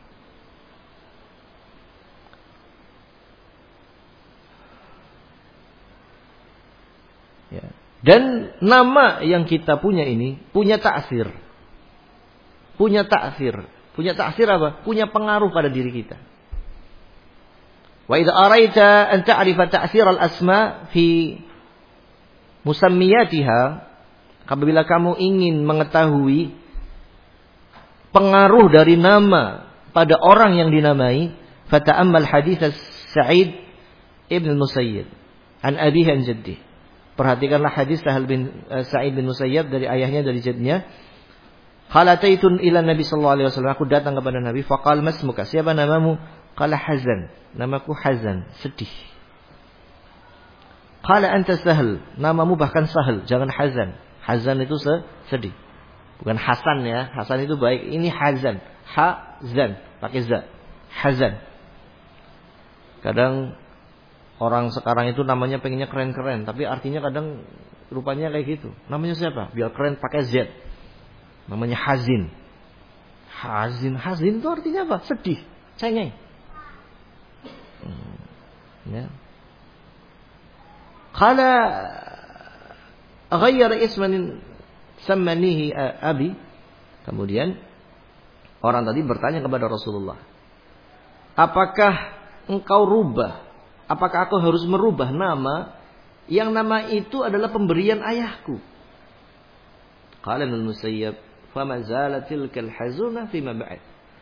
Ya. Dan nama yang kita punya ini punya ta'sir. Punya ta'sir. Punya ta'sir apa? Punya pengaruh pada diri kita. Wa idza araita an ta'rifa ta'sir al-asma fi musammiyatiha, apabila kamu ingin mengetahui pengaruh dari nama pada orang yang dinamai, fata'ammal hadits Sa'id ibn Musayyib an abihi an jaddi. Perhatikanlah hadis Sa'id bin Musayyib dari ayahnya dari jadnya. Halataitun ila Nabi sallallahu alaihi wasallam, aku datang kepada Nabi, faqal masmuka, siapa namamu? Qala Hazan, namaku Hazan, sedih. Qala anta Sahl, namamu bahkan Sahl, jangan Hazan. Hazan itu sedih. Bukan Hasan ya, Hasan itu baik. Ini Hazan, Hazan, pakai za. Hazan. Kadang orang sekarang itu namanya pengennya keren-keren, tapi artinya kadang rupanya kayak gitu. Namanya siapa? Biar keren pakai Z. Namanya Hazin. Hazin itu artinya apa? Sedih, cengeng. Ya. Qala ghayyara isman sammanihi abi. Kemudian orang tadi bertanya kepada Rasulullah, apakah engkau rubah? Apakah aku harus merubah nama yang nama itu adalah pemberian ayahku? Qala al-Musayyib, "Fama zalat tilkal hazuna fima ba'd."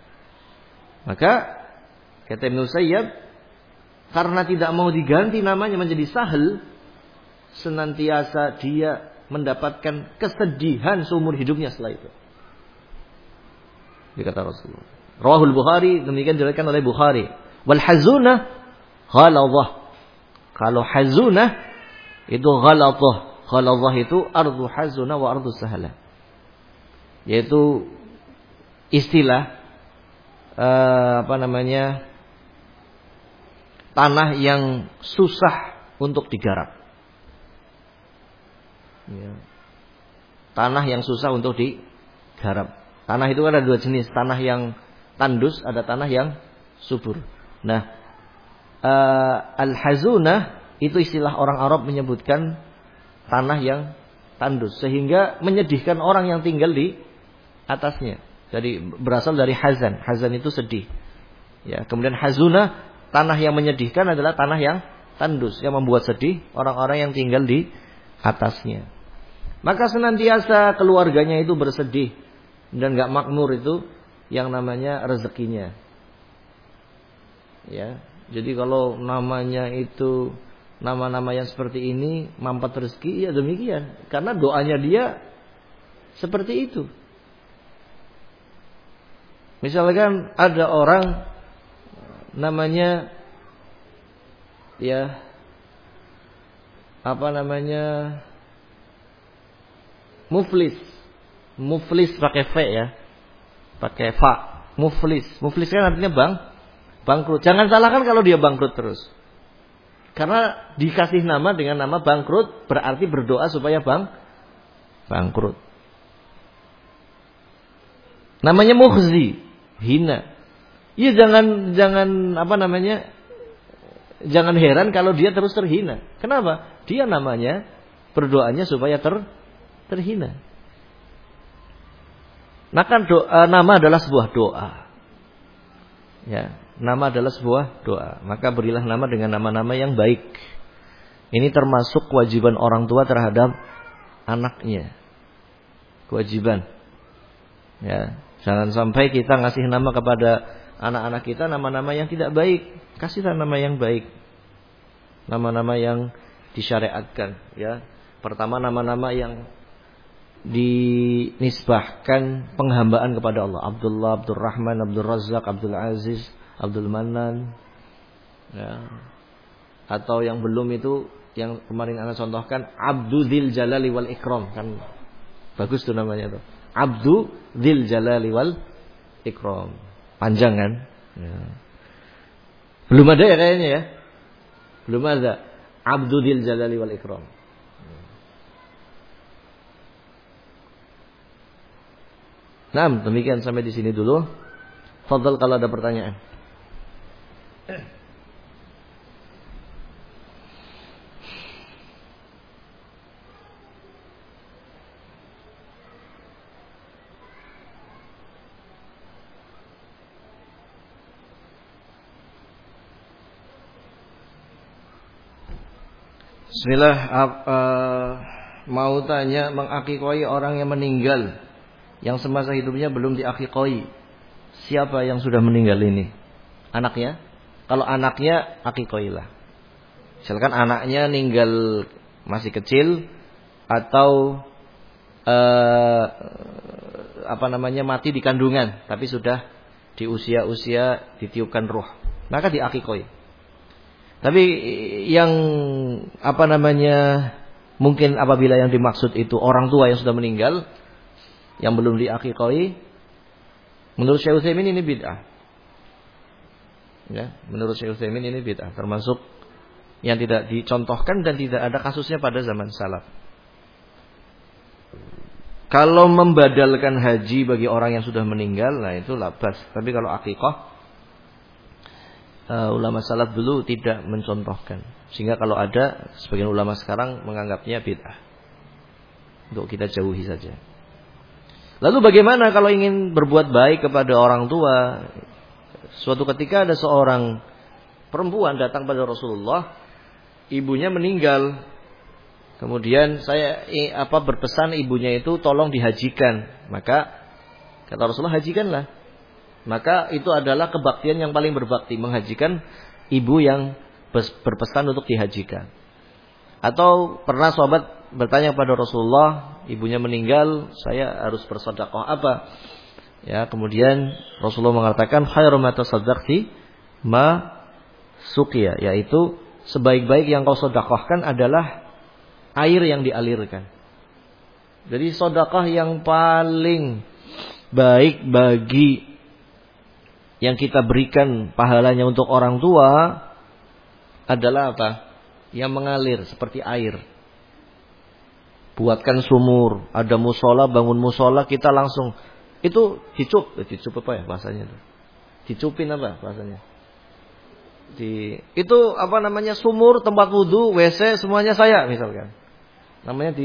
Maka kata Ibnu Musayyib, karena tidak mau diganti namanya menjadi Sahl, senantiasa dia mendapatkan kesedihan seumur hidupnya setelah itu. Dikata Rasulullah. Rawahul Bukhari, demikian diriwayatkan oleh Bukhari. Wal hazuna ghaladhah. Kalau hazuna itu ghaladhah. Ghaladhah itu ardu hazuna wa ardu sahala. Yaitu istilah tanah yang susah untuk digarap. Ya. Tanah yang susah untuk digarap. Tanah itu ada dua jenis, tanah yang tandus, ada tanah yang subur. Nah, al-hazunah itu istilah orang Arab menyebutkan tanah yang tandus, sehingga menyedihkan orang yang tinggal di atasnya. Jadi berasal dari hazan. Hazan itu sedih. Ya, kemudian hazunah, tanah yang menyedihkan adalah tanah yang tandus, yang membuat sedih orang-orang yang tinggal di atasnya. Maka senantiasa keluarganya itu bersedih dan gak makmur itu yang namanya rezekinya. Ya, jadi kalau namanya itu nama-nama yang seperti ini mampat rezeki, ya demikian. Karena doanya dia seperti itu. Misalkan ada orang namanya ya Muflis pakai V ya. Pakai fa. Muflis kan artinya bangkrut. Jangan salahkan kalau dia bangkrut terus. Karena dikasih nama dengan nama bangkrut berarti berdoa supaya bangkrut. Namanya mukhzi, hina. Ya jangan jangan heran kalau dia terus terhina. Kenapa? Dia namanya berdoanya supaya terhina. Maka nama adalah sebuah doa. Ya, nama adalah sebuah doa. Maka berilah nama dengan nama-nama yang baik. Ini termasuk kewajiban orang tua terhadap anaknya. Kewajiban. Ya, jangan sampai kita ngasih nama kepada anak-anak kita nama-nama yang tidak baik. Kasihlah nama yang baik. Nama-nama yang disyariatkan, ya. Pertama nama-nama yang dinisbahkan penghambaan kepada Allah. Abdullah, Abdul Rahman, Abdul Razak, Abdul Aziz, Abdul Manan, ya. Atau yang belum itu yang kemarin Anda contohkan, Abdu Dzil Jalali wal Ikram, kan bagus tuh namanya tuh. Abdu Dzil Jalali wal Ikram. Panjang kan? Ya. Belum ada ya kayaknya ya. Belum ada. Abdu Dzil Jalali wal Ikram. Nah, demikian sampai di sini dulu. Fadhal kalau ada pertanyaan. Bismillah, mau tanya mengakikoi orang yang meninggal yang semasa hidupnya belum diakikoi. Siapa yang sudah meninggal ini? Anaknya? Kalau anaknya, akikoilah. Misalkan anaknya meninggal masih kecil atau mati di kandungan, tapi sudah di usia ditiupkan ruh, maka diakikoi. Tapi yang mungkin apabila yang dimaksud itu orang tua yang sudah meninggal, yang belum diakikoi, menurut Syekh Utsaimin ini bid'ah. Ya, menurut Syekh Utsaimin ini bid'ah, termasuk yang tidak dicontohkan dan tidak ada kasusnya pada zaman salaf. Kalau membadalkan haji bagi orang yang sudah meninggal, nah itu labas. Tapi kalau akikah, ulama salaf dulu tidak mencontohkan. Sehingga kalau ada, sebagian ulama sekarang menganggapnya bid'ah. Untuk kita jauhi saja. Lalu bagaimana kalau ingin berbuat baik kepada orang tua? Suatu ketika ada seorang perempuan datang pada Rasulullah, ibunya meninggal. Kemudian saya berpesan ibunya itu tolong dihajikan. Maka kata Rasulullah, hajikanlah. Maka itu adalah kebaktian yang paling berbakti, menghajikan ibu yang berpesan untuk dihajikan. Atau pernah sahabat bertanya kepada Rasulullah, ibunya meninggal, saya harus bersedekah apa? Ya, kemudian Rasulullah mengatakan khairu ma tasaddaqti ma suqiya, yaitu sebaik-baik yang kau sedekahkan adalah air yang dialirkan. Jadi sedekah yang paling baik bagi yang kita berikan pahalanya untuk orang tua adalah apa? Yang mengalir seperti air. Buatkan sumur, ada musola, bangun musola, kita langsung itu dicup apa ya bahasanya itu? Dicupin apa bahasanya? Sumur, tempat wudu, WC semuanya saya misalkan. Namanya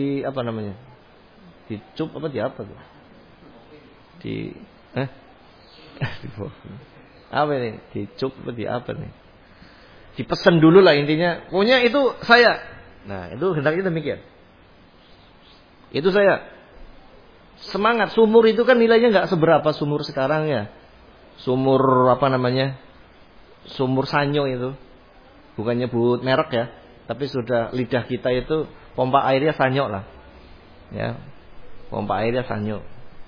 dicup apa di apa tuh? Apa ini? Dicup apa di apa nih? Dipesan dulu lah intinya. Pokoknya itu saya. Nah, itu hendaknya demikian. Itu saya. Semangat. Sumur itu kan nilainya nggak seberapa sumur sekarang ya. Sumur Sumur Sanyo itu. Bukan nyebut merek ya, tapi sudah lidah kita itu pompa airnya Sanyo lah. Ya. Pompa airnya Sanyo.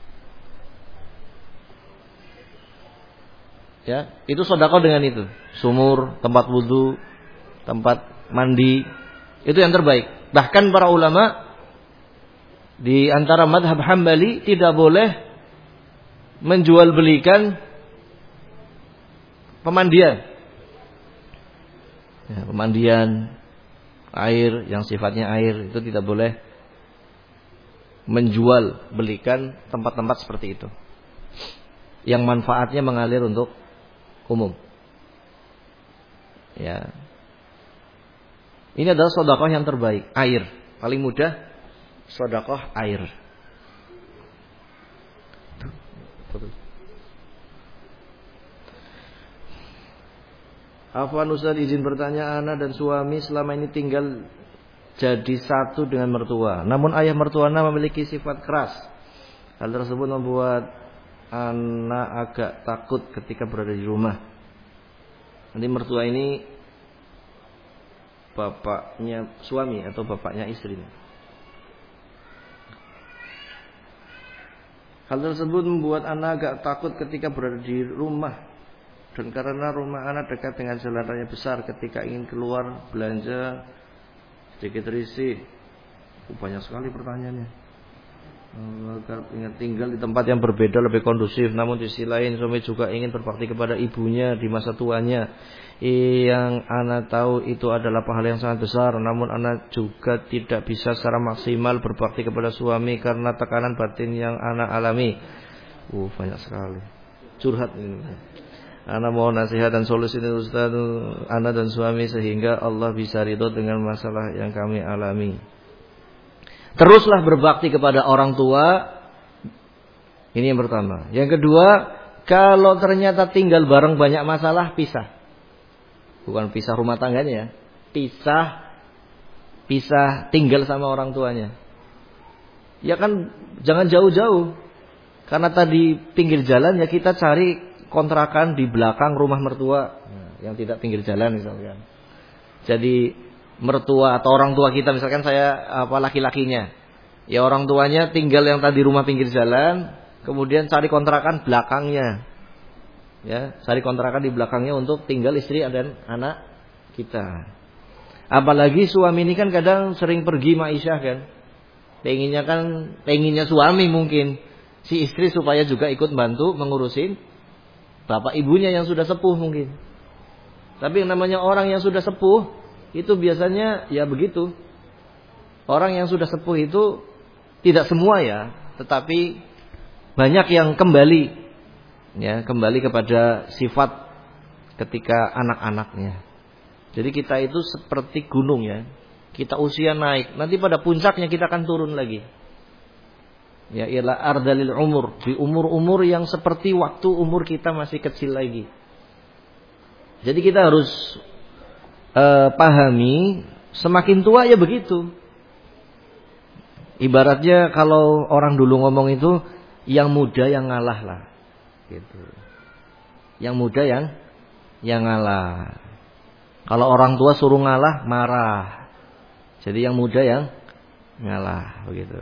Ya, itu sedekah dengan itu. Sumur, tempat wudu, tempat mandi, itu yang terbaik. Bahkan para ulama di antara madhab Hambali tidak boleh menjual belikan pemandian. Ya, pemandian air yang sifatnya air itu tidak boleh menjual belikan tempat-tempat seperti itu. Yang manfaatnya mengalir untuk umum. Ya. Ini adalah sedekah yang terbaik, air. Paling mudah sedekah air. Afwan Ustaz, izin bertanya, ana dan suami selama ini tinggal jadi satu dengan mertua. Namun ayah mertua ana memiliki sifat keras. Hal tersebut membuat anak agak takut ketika berada di rumah. Nanti mertua ini bapaknya suami atau bapaknya istri. Hal tersebut membuat anak agak takut ketika berada di rumah. Dan karena rumah anak dekat dengan jalan raya besar, ketika ingin keluar belanja sedikit risih. Banyak sekali pertanyaannya. Ingin tinggal di tempat yang berbeda lebih kondusif, namun di sisi lain suami juga ingin berbakti kepada ibunya di masa tuanya. Yang anak tahu itu adalah pahala yang sangat besar, namun anak juga tidak bisa secara maksimal berbakti kepada suami karena tekanan batin yang anak alami. Banyak sekali. Curhat ini. Anak mohon nasihat dan solusi dari Ustaz, anak dan suami sehingga Allah bisa ridho dengan masalah yang kami alami. Teruslah berbakti kepada orang tua. Ini yang pertama. Yang kedua, kalau ternyata tinggal bareng banyak masalah, pisah. Bukan pisah rumah tangganya ya. Pisah tinggal sama orang tuanya. Ya kan jangan jauh-jauh. Karena tadi pinggir jalan ya kita cari kontrakan di belakang rumah mertua. Yang tidak pinggir jalan misalkan. Jadi mertua atau orang tua kita, misalkan saya laki-lakinya, ya orang tuanya tinggal yang tadi rumah pinggir jalan, kemudian cari kontrakan belakangnya, ya cari kontrakan di belakangnya untuk tinggal istri dan anak kita. Apalagi suami ini kan kadang sering pergi ma'isyah kan, penginnya suami mungkin si istri supaya juga ikut bantu mengurusin bapak ibunya yang sudah sepuh mungkin. Tapi yang namanya orang yang sudah sepuh itu biasanya ya begitu. Orang yang sudah sepuh itu tidak semua ya, tetapi banyak yang kembali kepada sifat ketika anak-anaknya. Jadi kita itu seperti gunung ya. Kita usia naik, nanti pada puncaknya kita akan turun lagi. Ya ialah ardalil umur, di umur-umur yang seperti waktu umur kita masih kecil lagi. Jadi kita harus pahami, semakin tua ya begitu. Ibaratnya kalau orang dulu ngomong itu, yang muda yang ngalah lah, gitu. Yang muda yang ngalah. Kalau orang tua suruh ngalah, marah. Jadi yang muda yang ngalah, begitu.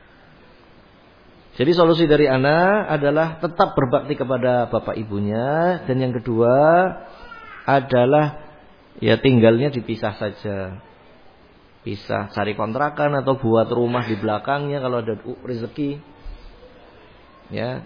Jadi solusi dari anak adalah tetap berbakti kepada bapak ibunya, dan yang kedua adalah ya tinggalnya dipisah saja. Pisah, cari kontrakan atau buat rumah di belakangnya kalau ada rezeki. Ya.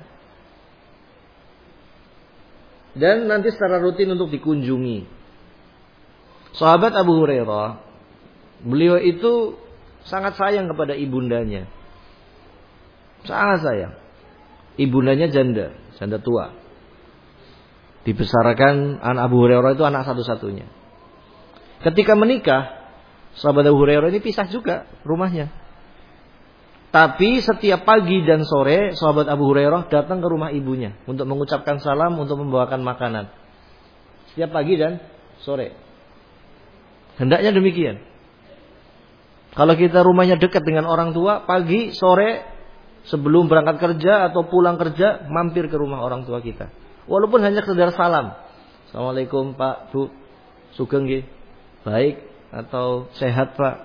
Dan nanti secara rutin untuk dikunjungi. Sahabat Abu Hurairah, beliau itu sangat sayang kepada ibundanya. Sangat sayang. Ibundanya janda tua. Dibesarkan anak Abu Hurairah itu anak satu-satunya. Ketika menikah, sahabat Abu Hurairah ini pisah juga rumahnya. Tapi setiap pagi dan sore sahabat Abu Hurairah datang ke rumah ibunya untuk mengucapkan salam, untuk membawakan makanan. Setiap pagi dan sore. Hendaknya demikian. Kalau kita rumahnya dekat dengan orang tua, pagi, sore, sebelum berangkat kerja atau pulang kerja, mampir ke rumah orang tua kita. Walaupun hanya sekedar salam. Assalamualaikum Pak, Bu, sugeng nggih. Baik atau sehat Pak.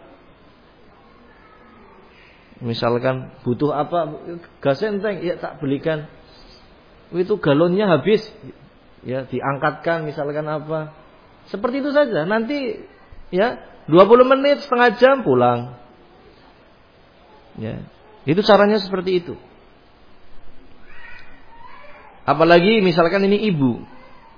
Misalkan butuh apa, gas enteng, ya tak belikan. Itu galonnya habis, ya diangkatkan misalkan apa. Seperti itu saja. Nanti ya 20 menit, setengah jam pulang. Ya, itu caranya seperti itu. Apalagi misalkan ini ibu.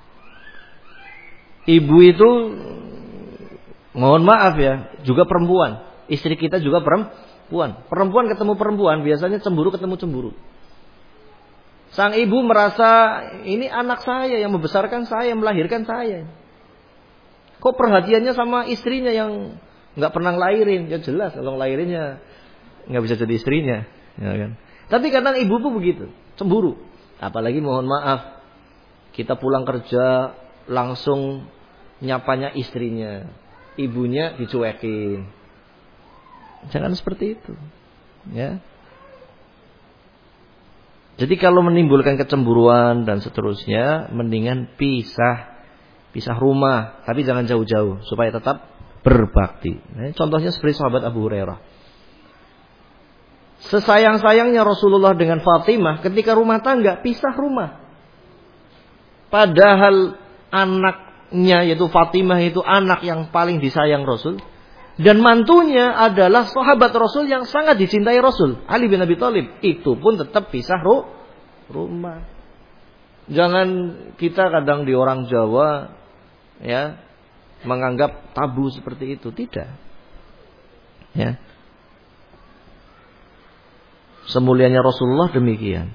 Ibu itu mohon maaf ya, juga perempuan. Istri kita juga perempuan. Perempuan ketemu perempuan biasanya cemburu ketemu cemburu. Sang ibu merasa ini anak saya yang membesarkan saya, yang melahirkan saya. Kok perhatiannya sama istrinya yang nggak pernah ngelahirin? Ya jelas kalau ngelahirinnya nggak bisa jadi istrinya, ya kan? Tapi kadang ibu pun begitu, cemburu. Apalagi mohon maaf, kita pulang kerja langsung nyapanya istrinya. Ibunya dicuekin. Jangan seperti itu. Ya. Jadi kalau menimbulkan kecemburuan dan seterusnya, mendingan pisah rumah, tapi jangan jauh-jauh supaya tetap berbakti. Nah, contohnya seperti sahabat Abu Hurairah. Sesayang-sayangnya Rasulullah dengan Fatimah, ketika rumah tangga pisah rumah. Padahal anaknya yaitu Fatimah itu anak yang paling disayang Rasul. Dan mantunya adalah sahabat Rasul yang sangat dicintai Rasul, Ali bin Abi Thalib. Itu pun tetap pisah rumah. Jangan kita kadang di orang Jawa ya menganggap tabu seperti itu. Tidak. Ya. Semulianya Rasulullah demikian.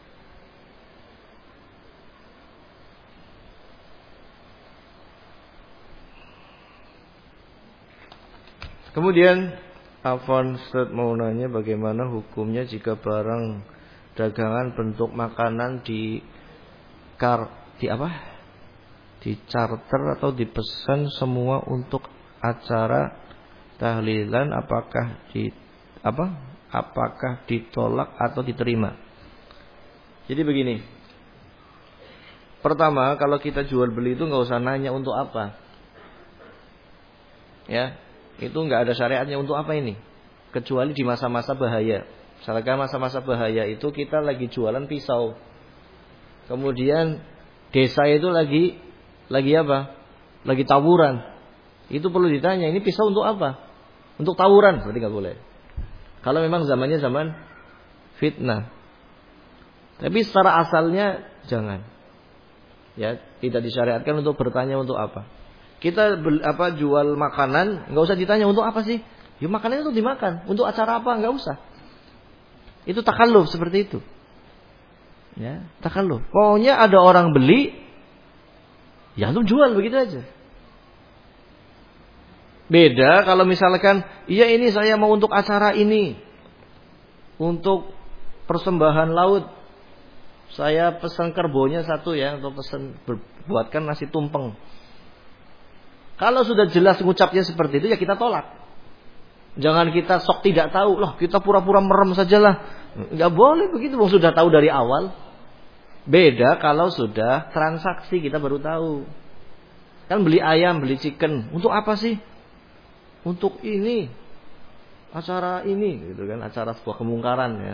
Kemudian Afwan Ustaz mau nanya bagaimana hukumnya jika barang dagangan bentuk makanan di charter atau dipesan semua untuk acara tahlilan, apakah ditolak atau diterima? Jadi begini. Pertama, kalau kita jual beli itu nggak usah nanya untuk apa. Ya. Itu nggak ada syariatnya untuk apa ini, kecuali di masa-masa bahaya. Misalkan masa-masa bahaya itu kita lagi jualan pisau, kemudian desa itu lagi apa? Lagi tawuran. Itu perlu ditanya, ini pisau untuk apa? Untuk tawuran, berarti nggak boleh. Kalau memang zamannya zaman fitnah. Tapi secara asalnya jangan. Ya, tidak disyariatkan untuk bertanya untuk apa. Kita jual makanan, nggak usah ditanya untuk apa sih? Ya makanannya untuk dimakan, untuk acara apa nggak usah. Itu takalluf seperti itu. Ya, takalluf. Pokoknya ada orang beli, ya antum jual begitu aja. Beda kalau misalkan, iya ini saya mau untuk acara ini, untuk persembahan laut, saya pesan kerbonya satu ya, atau pesan buatkan nasi tumpeng. Kalau sudah jelas ngucapnya seperti itu ya kita tolak. Jangan kita sok tidak tahu, loh kita pura-pura merem sajalah. Enggak boleh begitu, sudah tahu dari awal. Beda kalau sudah transaksi kita baru tahu. Kan beli ayam, beli chicken, untuk apa sih? Untuk ini, acara ini, gitu kan, acara sebuah kemungkaran ya.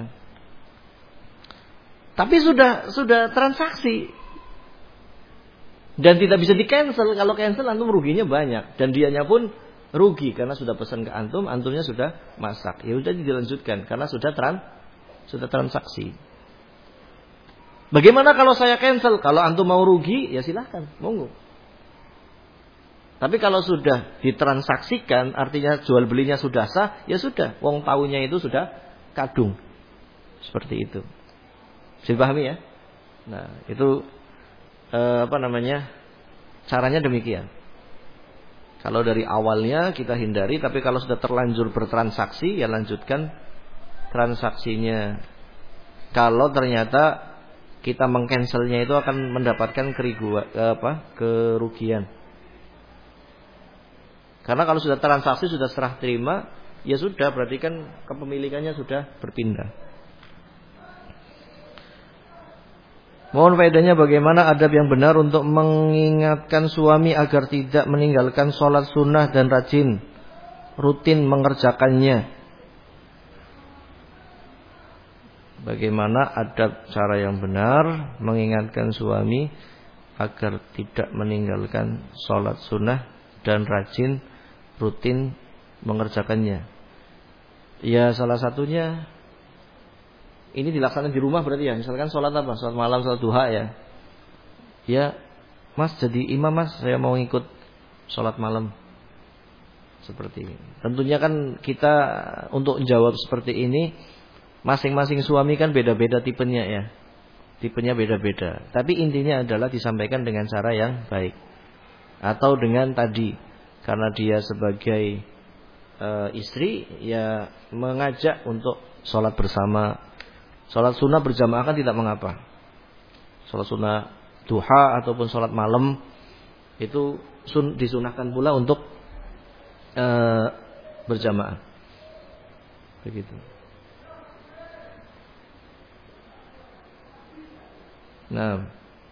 Tapi sudah transaksi. Dan tidak bisa di-cancel. Kalau cancel antum ruginya banyak. Dan dianya pun rugi. Karena sudah pesan ke antum, antumnya sudah masak. Ya udah dilanjutkan. Karena sudah transaksi. Bagaimana kalau saya cancel? Kalau antum mau rugi, ya silahkan. Monggo. Tapi kalau sudah ditransaksikan, artinya jual belinya sudah sah, ya sudah. Wong taunya itu sudah kadung. Seperti itu. Bisa dipahami ya? Nah, itu caranya demikian. Kalau dari awalnya kita hindari, tapi kalau sudah terlanjur bertransaksi ya lanjutkan transaksinya. Kalau ternyata kita mengcancelnya itu akan mendapatkan kerugian. Karena kalau sudah transaksi, sudah serah terima, ya sudah, berarti kan kepemilikannya sudah berpindah. Mohon faedahnya bagaimana adab yang benar untuk mengingatkan suami agar tidak meninggalkan sholat sunnah dan rutin mengerjakannya. Bagaimana adab cara yang benar mengingatkan suami agar tidak meninggalkan sholat sunnah dan rutin mengerjakannya. Ya salah satunya ini dilaksanakan di rumah berarti ya. Misalkan sholat apa? Sholat malam, sholat duha ya. Ya, mas jadi imam mas, saya mau ikut sholat malam. Seperti ini. Tentunya kan kita untuk jawab seperti ini, masing-masing suami kan beda-beda tipenya ya. Tipenya beda-beda. Tapi intinya adalah disampaikan dengan cara yang baik. Atau dengan tadi, karena dia sebagai istri, ya mengajak untuk sholat bersama. Sholat sunnah berjamaah kan tidak mengapa. Sholat sunnah duha ataupun sholat malam itu disunahkan pula untuk berjamaah. Begitu. Nah,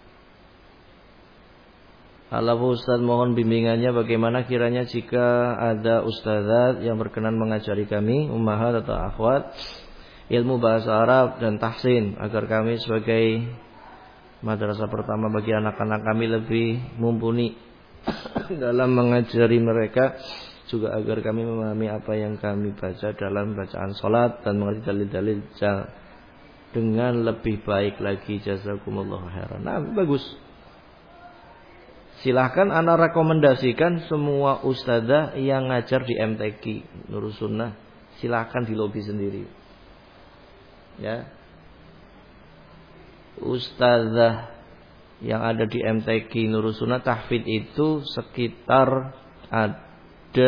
halo Ustaz, mohon bimbingannya bagaimana kiranya jika ada ustadzat yang berkenan mengajari kami ummahat atau akhwat ilmu bahasa Arab dan tahsin agar kami sebagai madrasah pertama bagi anak-anak kami lebih mumpuni dalam mengajari mereka juga agar kami memahami apa yang kami baca dalam bacaan salat dan mengerti dalil-dalil dengan lebih baik lagi. Jazakumullahu khairan. Nah, bagus. Silahkan ana rekomendasikan semua ustadzah yang ngajar di MTQ Nurus Sunnah, silahkan di lobi sendiri. Ya. Ustadzah yang ada di MTQ Nurus Sunnah tahfidz itu sekitar ada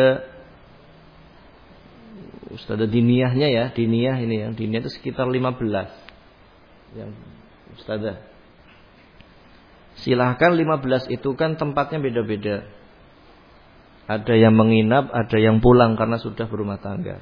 ustadzah diniyahnya ya, diniyah ini yang diniyah itu sekitar 15 yang ustadzah. Silahkan 15 itu kan tempatnya beda-beda. Ada yang menginap, ada yang pulang karena sudah berumah tangga.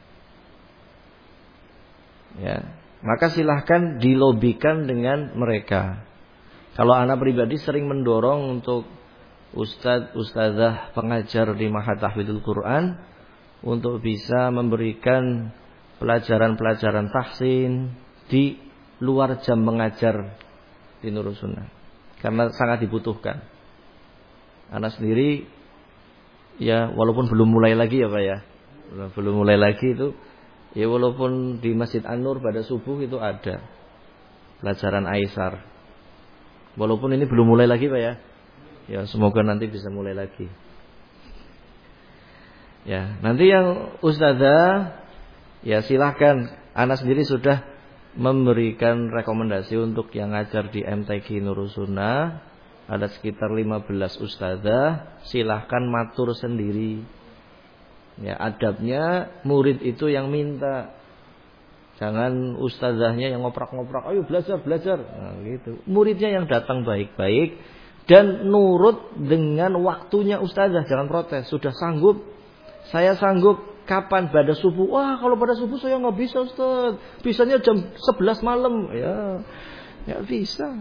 Ya, maka silahkan dilobikan dengan mereka. Kalau anak pribadi sering mendorong untuk ustadzah pengajar di Ma'had Tahfidzul Quran untuk bisa memberikan pelajaran-pelajaran tahsin di luar jam mengajar di Nurus Sunnah. Karena sangat dibutuhkan. Anak sendiri ya walaupun belum mulai lagi ya Pak ya. Belum mulai lagi itu ya walaupun di Masjid An-Nur pada subuh itu ada pelajaran Aisar. Walaupun ini belum mulai lagi Pak ya. Ya semoga nanti bisa mulai lagi. Ya, nanti yang ustadzah ya silahkan. Anak sendiri sudah memberikan rekomendasi untuk yang ngajar di MTQ Nurus Sunnah. Ada sekitar 15 ustadzah. Silahkan matur sendiri. Ya, adabnya murid itu yang minta. Jangan ustadzahnya yang ngoprak-ngoprak. Ayo belajar. Nah, gitu. Muridnya yang datang baik-baik dan nurut dengan waktunya ustadzah. Jangan protes. Sudah sanggup. Saya sanggup. Kapan pada subuh? Wah, kalau pada subuh saya nggak bisa, Ustaz. Bisanya jam 11 malam. Ya, nggak bisa.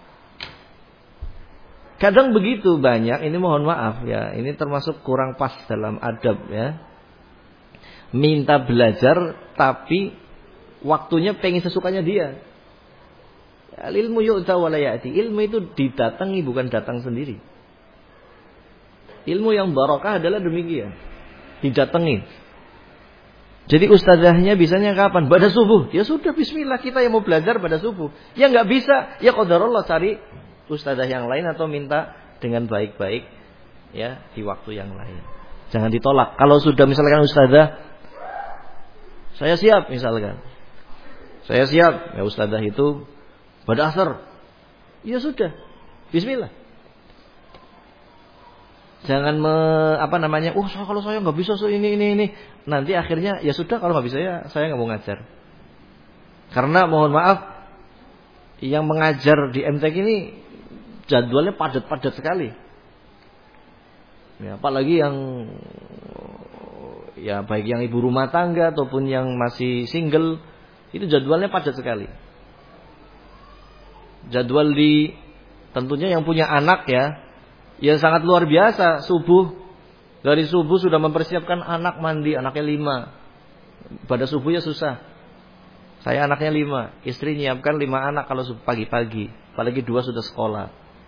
Kadang begitu banyak. Ini mohon maaf ya. Ini termasuk kurang pas dalam adab ya. Minta belajar tapi waktunya pengen sesukanya dia. Ilmu yu'ta wa la ya'ti. Ilmu itu didatangi bukan datang sendiri. Ilmu yang barakah adalah demikian. Didatangi. Jadi ustazahnya bisanya kapan? Pada subuh. Ya sudah bismillah kita yang mau belajar pada subuh. Ya nggak bisa, ya qadarullah cari ustazah yang lain atau minta dengan baik-baik ya di waktu yang lain. Jangan ditolak. Kalau sudah misalkan ustazah saya siap misalkan. Saya siap. Ya ustazah itu pada asar. Ya sudah. Bismillah. Jangan kalau saya nggak bisa ini. Nanti akhirnya ya sudah kalau nggak bisa ya saya nggak mau ngajar. Karena mohon maaf yang mengajar di MTQ ini jadwalnya padat-padat sekali. Ya, apalagi yang ya baik yang ibu rumah tangga ataupun yang masih single itu jadwalnya padat sekali. Jadwal di tentunya yang punya anak ya sangat luar biasa. Dari subuh sudah mempersiapkan anak mandi, anaknya 5. Pada subuh ya susah. Saya anaknya 5, istri nyiapkan 5 anak kalau pagi-pagi, apalagi 2 sudah sekolah.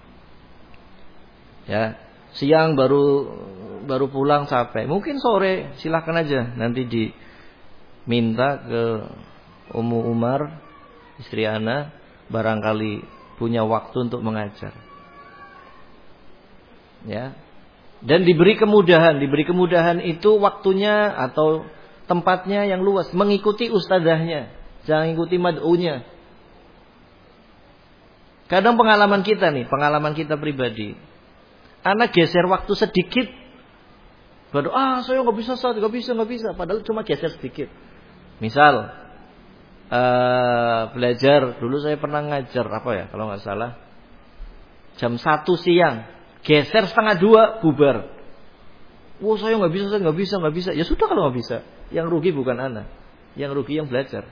Ya, siang baru pulang capek. Mungkin sore silakan aja nanti diminta ke Ummu Umar, istri ana, barangkali punya waktu untuk mengajar. Ya. Dan diberi kemudahan itu waktunya atau tempatnya yang luas, mengikuti ustazahnya, jangan ikuti mad'unya. Kadang pengalaman kita pribadi, anak geser waktu sedikit, baru saya nggak bisa, padahal cuma geser sedikit. Misal belajar dulu saya pernah ngajar kalau nggak salah jam 1 siang. Geser 1:30 bubar. Saya nggak bisa. Ya sudah kalau nggak bisa. Yang rugi bukan anak. Yang rugi yang belajar.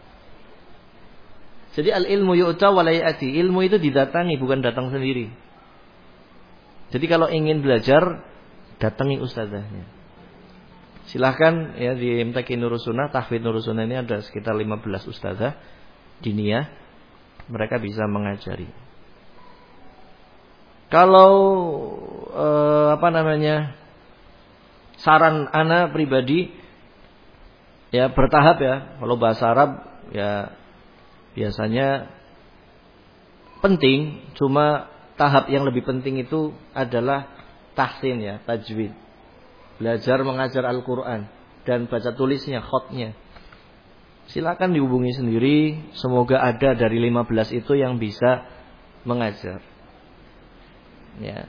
Jadi al-ilmu yu'ta wa la ya'ti. Ilmu itu didatangi bukan datang sendiri. Jadi kalau ingin belajar datangi ustazahnya. Silahkan ya di MTQ Nurus Sunnah, Tahfidz Nurus Sunnah ini ada sekitar 15 ustazah diniyah. Mereka bisa mengajari. Kalau saran ana pribadi ya bertahap ya. Kalau bahasa Arab ya biasanya penting, cuma tahap yang lebih penting itu adalah tahsin ya, tajwid. Belajar mengajar Al-Qur'an dan baca tulisnya, khotnya. Silakan dihubungi sendiri, semoga ada dari 15 itu yang bisa mengajar. Ya.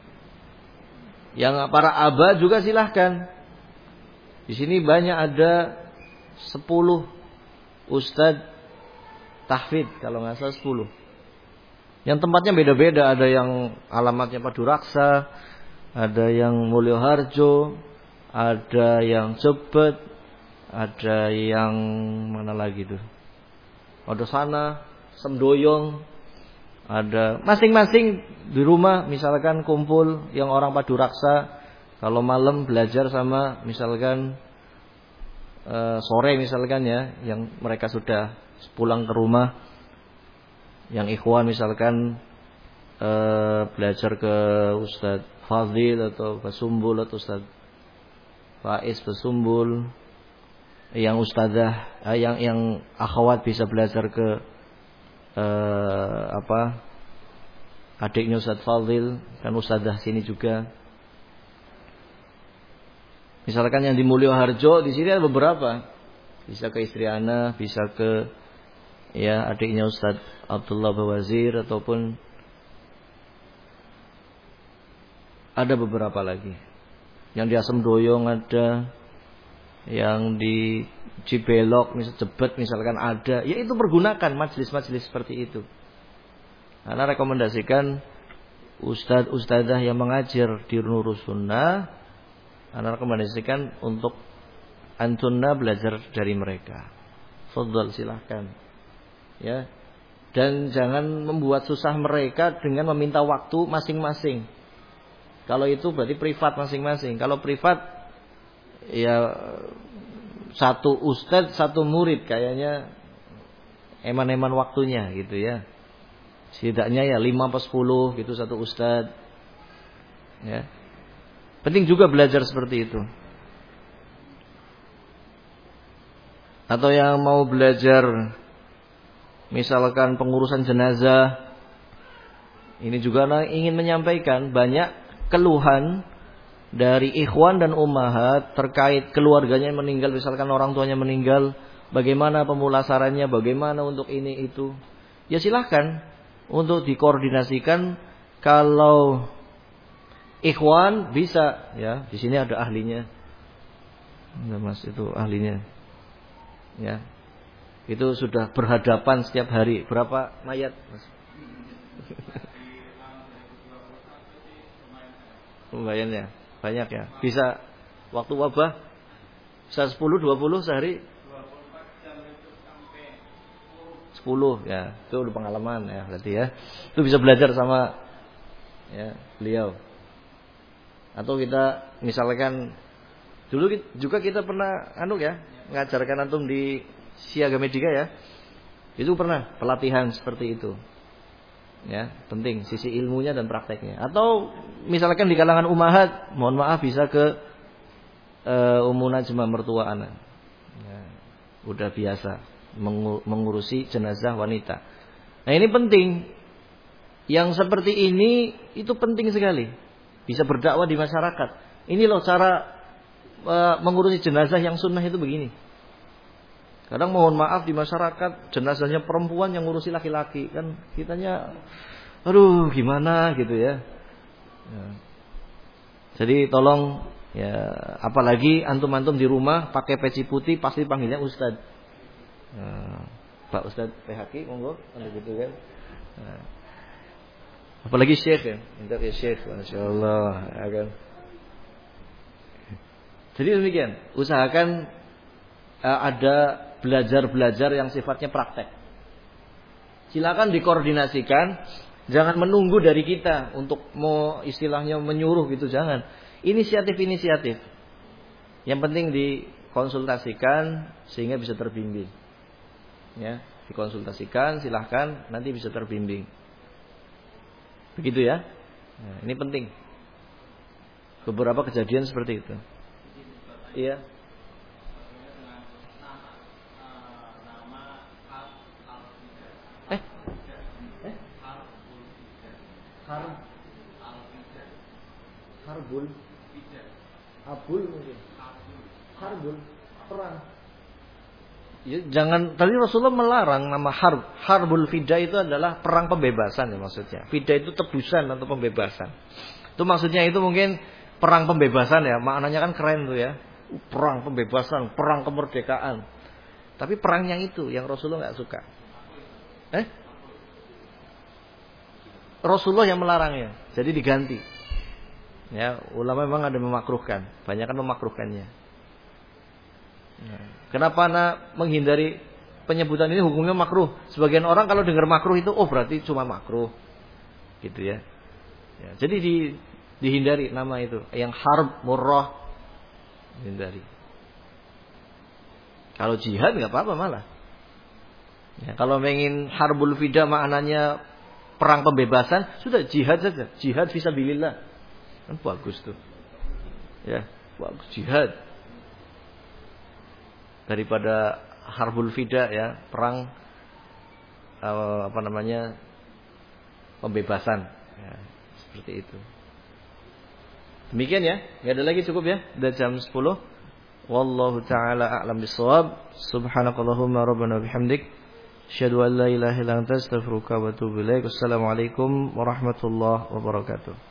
Yang para aba juga silahkan. Di sini banyak ada 10 ustadz tahfidz kalau nggak salah 10. Yang tempatnya beda-beda, ada yang alamatnya Paduraksa, ada yang Mulyoharjo, ada yang Jebet, ada yang mana lagi tuh? Ada sana, Semdoyong, ada masing-masing di rumah misalkan kumpul yang orang Paduraksa, kalau malam belajar sama misalkan sore misalkan ya, yang mereka sudah pulang ke rumah, yang ikhwan misalkan belajar ke Ustadz Fadil atau Basumbul atau Ustadz Faiz Basumbul, yang ustadzah yang akhwat bisa belajar ke adiknya Ustadz Fadil, kan ustadzah sini juga. Misalkan yang di Mulyoharjo di sini ada beberapa, bisa ke istri ana, bisa ke ya adiknya Ustadz Abdullah Bawazir, ataupun ada beberapa lagi. Yang di Asem Doyong ada, yang di Cibelok misalnya Jebet misalkan ada. Ya itu pergunakan majelis-majelis seperti itu. Karena rekomendasikan ustadz-ustadzah yang mengajar di Nurus Sunnah, ana rekomendasikan untuk antunna belajar dari mereka. Fadhal, silahkan. Ya. Dan jangan membuat susah mereka dengan meminta waktu masing-masing. Kalau itu berarti privat masing-masing. Kalau privat ya satu ustadz satu murid kayaknya eman-eman waktunya gitu ya. Setidaknya ya 5-10 gitu satu ustadz. Ya. Penting juga belajar seperti itu. Atau yang mau belajar misalkan pengurusan jenazah, ini juga ingin menyampaikan banyak keluhan dari ikhwan dan ummahat terkait keluarganya yang meninggal, misalkan orang tuanya meninggal, bagaimana pemulasarannya, bagaimana untuk ini itu. Ya silahkan untuk dikoordinasikan. Kalau ikhwan bisa ya, di sini ada ahlinya. Nah, Mas itu ahlinya. Ya. Itu sudah berhadapan setiap hari. Berapa mayat, Mas? Lumayan ya, banyak ya. Bisa waktu wabah bisa 10-20 sehari. 10 ya, itu udah pengalaman ya berarti ya. Itu bisa belajar sama ya beliau. Atau kita misalkan dulu juga kita pernah ngajarkan antum di Siaga Medika ya. Itu pernah pelatihan seperti itu. Ya, penting sisi ilmunya dan prakteknya. Atau misalkan di kalangan ummahat, mohon maaf bisa ke Ummu Najmah mertua anak. Ya, udah biasa mengurusi jenazah wanita. Nah, ini penting. Yang seperti ini itu penting sekali. Bisa berdakwah di masyarakat. Ini loh cara mengurusi jenazah yang sunnah itu begini. Kadang mohon maaf di masyarakat jenazahnya perempuan yang ngurusi laki-laki, kan kitanya aduh gimana gitu ya. Ya. Jadi tolong ya, apalagi antum-antum di rumah pakai peci putih pasti panggilnya Ustadz. Nah, Pak Ustadz PHQ monggo gitu kan. Nah, apalagi Syekh ya, minta ya Syekh, masyaallah akan. Jadi demikian, usahakan ada belajar-belajar yang sifatnya praktek. Silakan dikoordinasikan, jangan menunggu dari kita untuk mau istilahnya menyuruh gitu, jangan. Inisiatif-inisiatif. Yang penting dikonsultasikan sehingga bisa terbimbing. Ya, dikonsultasikan, silahkan nanti bisa terbimbing. Begitu ya. Nah, ini penting. Beberapa kejadian seperti itu. Iya. Harbul. Abul mungkin. Harbul. Perang. Ya, jangan, tadi Rasulullah melarang nama harb. Harbul fida itu adalah perang pembebasan ya maksudnya. Fida itu tebusan atau pembebasan. Itu maksudnya itu mungkin perang pembebasan ya. Maknanya kan keren tuh ya. Perang pembebasan, perang kemerdekaan. Tapi perang yang itu yang Rasulullah nggak suka. Rasulullah yang melarangnya. Jadi diganti. Ya, ulama memang ada memakruhkan. Banyak kan memakruhkannya. Kenapa anak menghindari penyebutan ini hukumnya makruh? Sebagian orang kalau dengar makruh itu berarti cuma makruh. Gitu ya. Jadi dihindari nama itu. Yang harb, murrah, hindari. Kalau jihad nggak apa-apa malah. Ya, kalau ingin harbul fida maknanya perang pembebasan, sudah jihad saja. Jihad fisabilillah. Kan bagus tuh. Ya, bagus jihad. Daripada harbul fida ya, perang pembebasan. Ya, seperti itu. Demikian ya, enggak ada lagi cukup ya. Udah jam 10. Wallahu taala a'lam bissawab. Subhanakallahumma rabbana bihamdik, asyhadu an la ilaha illa anta astaghfiruka wa atubu ilaik. Assalamualaikum warahmatullahi wabarakatuh.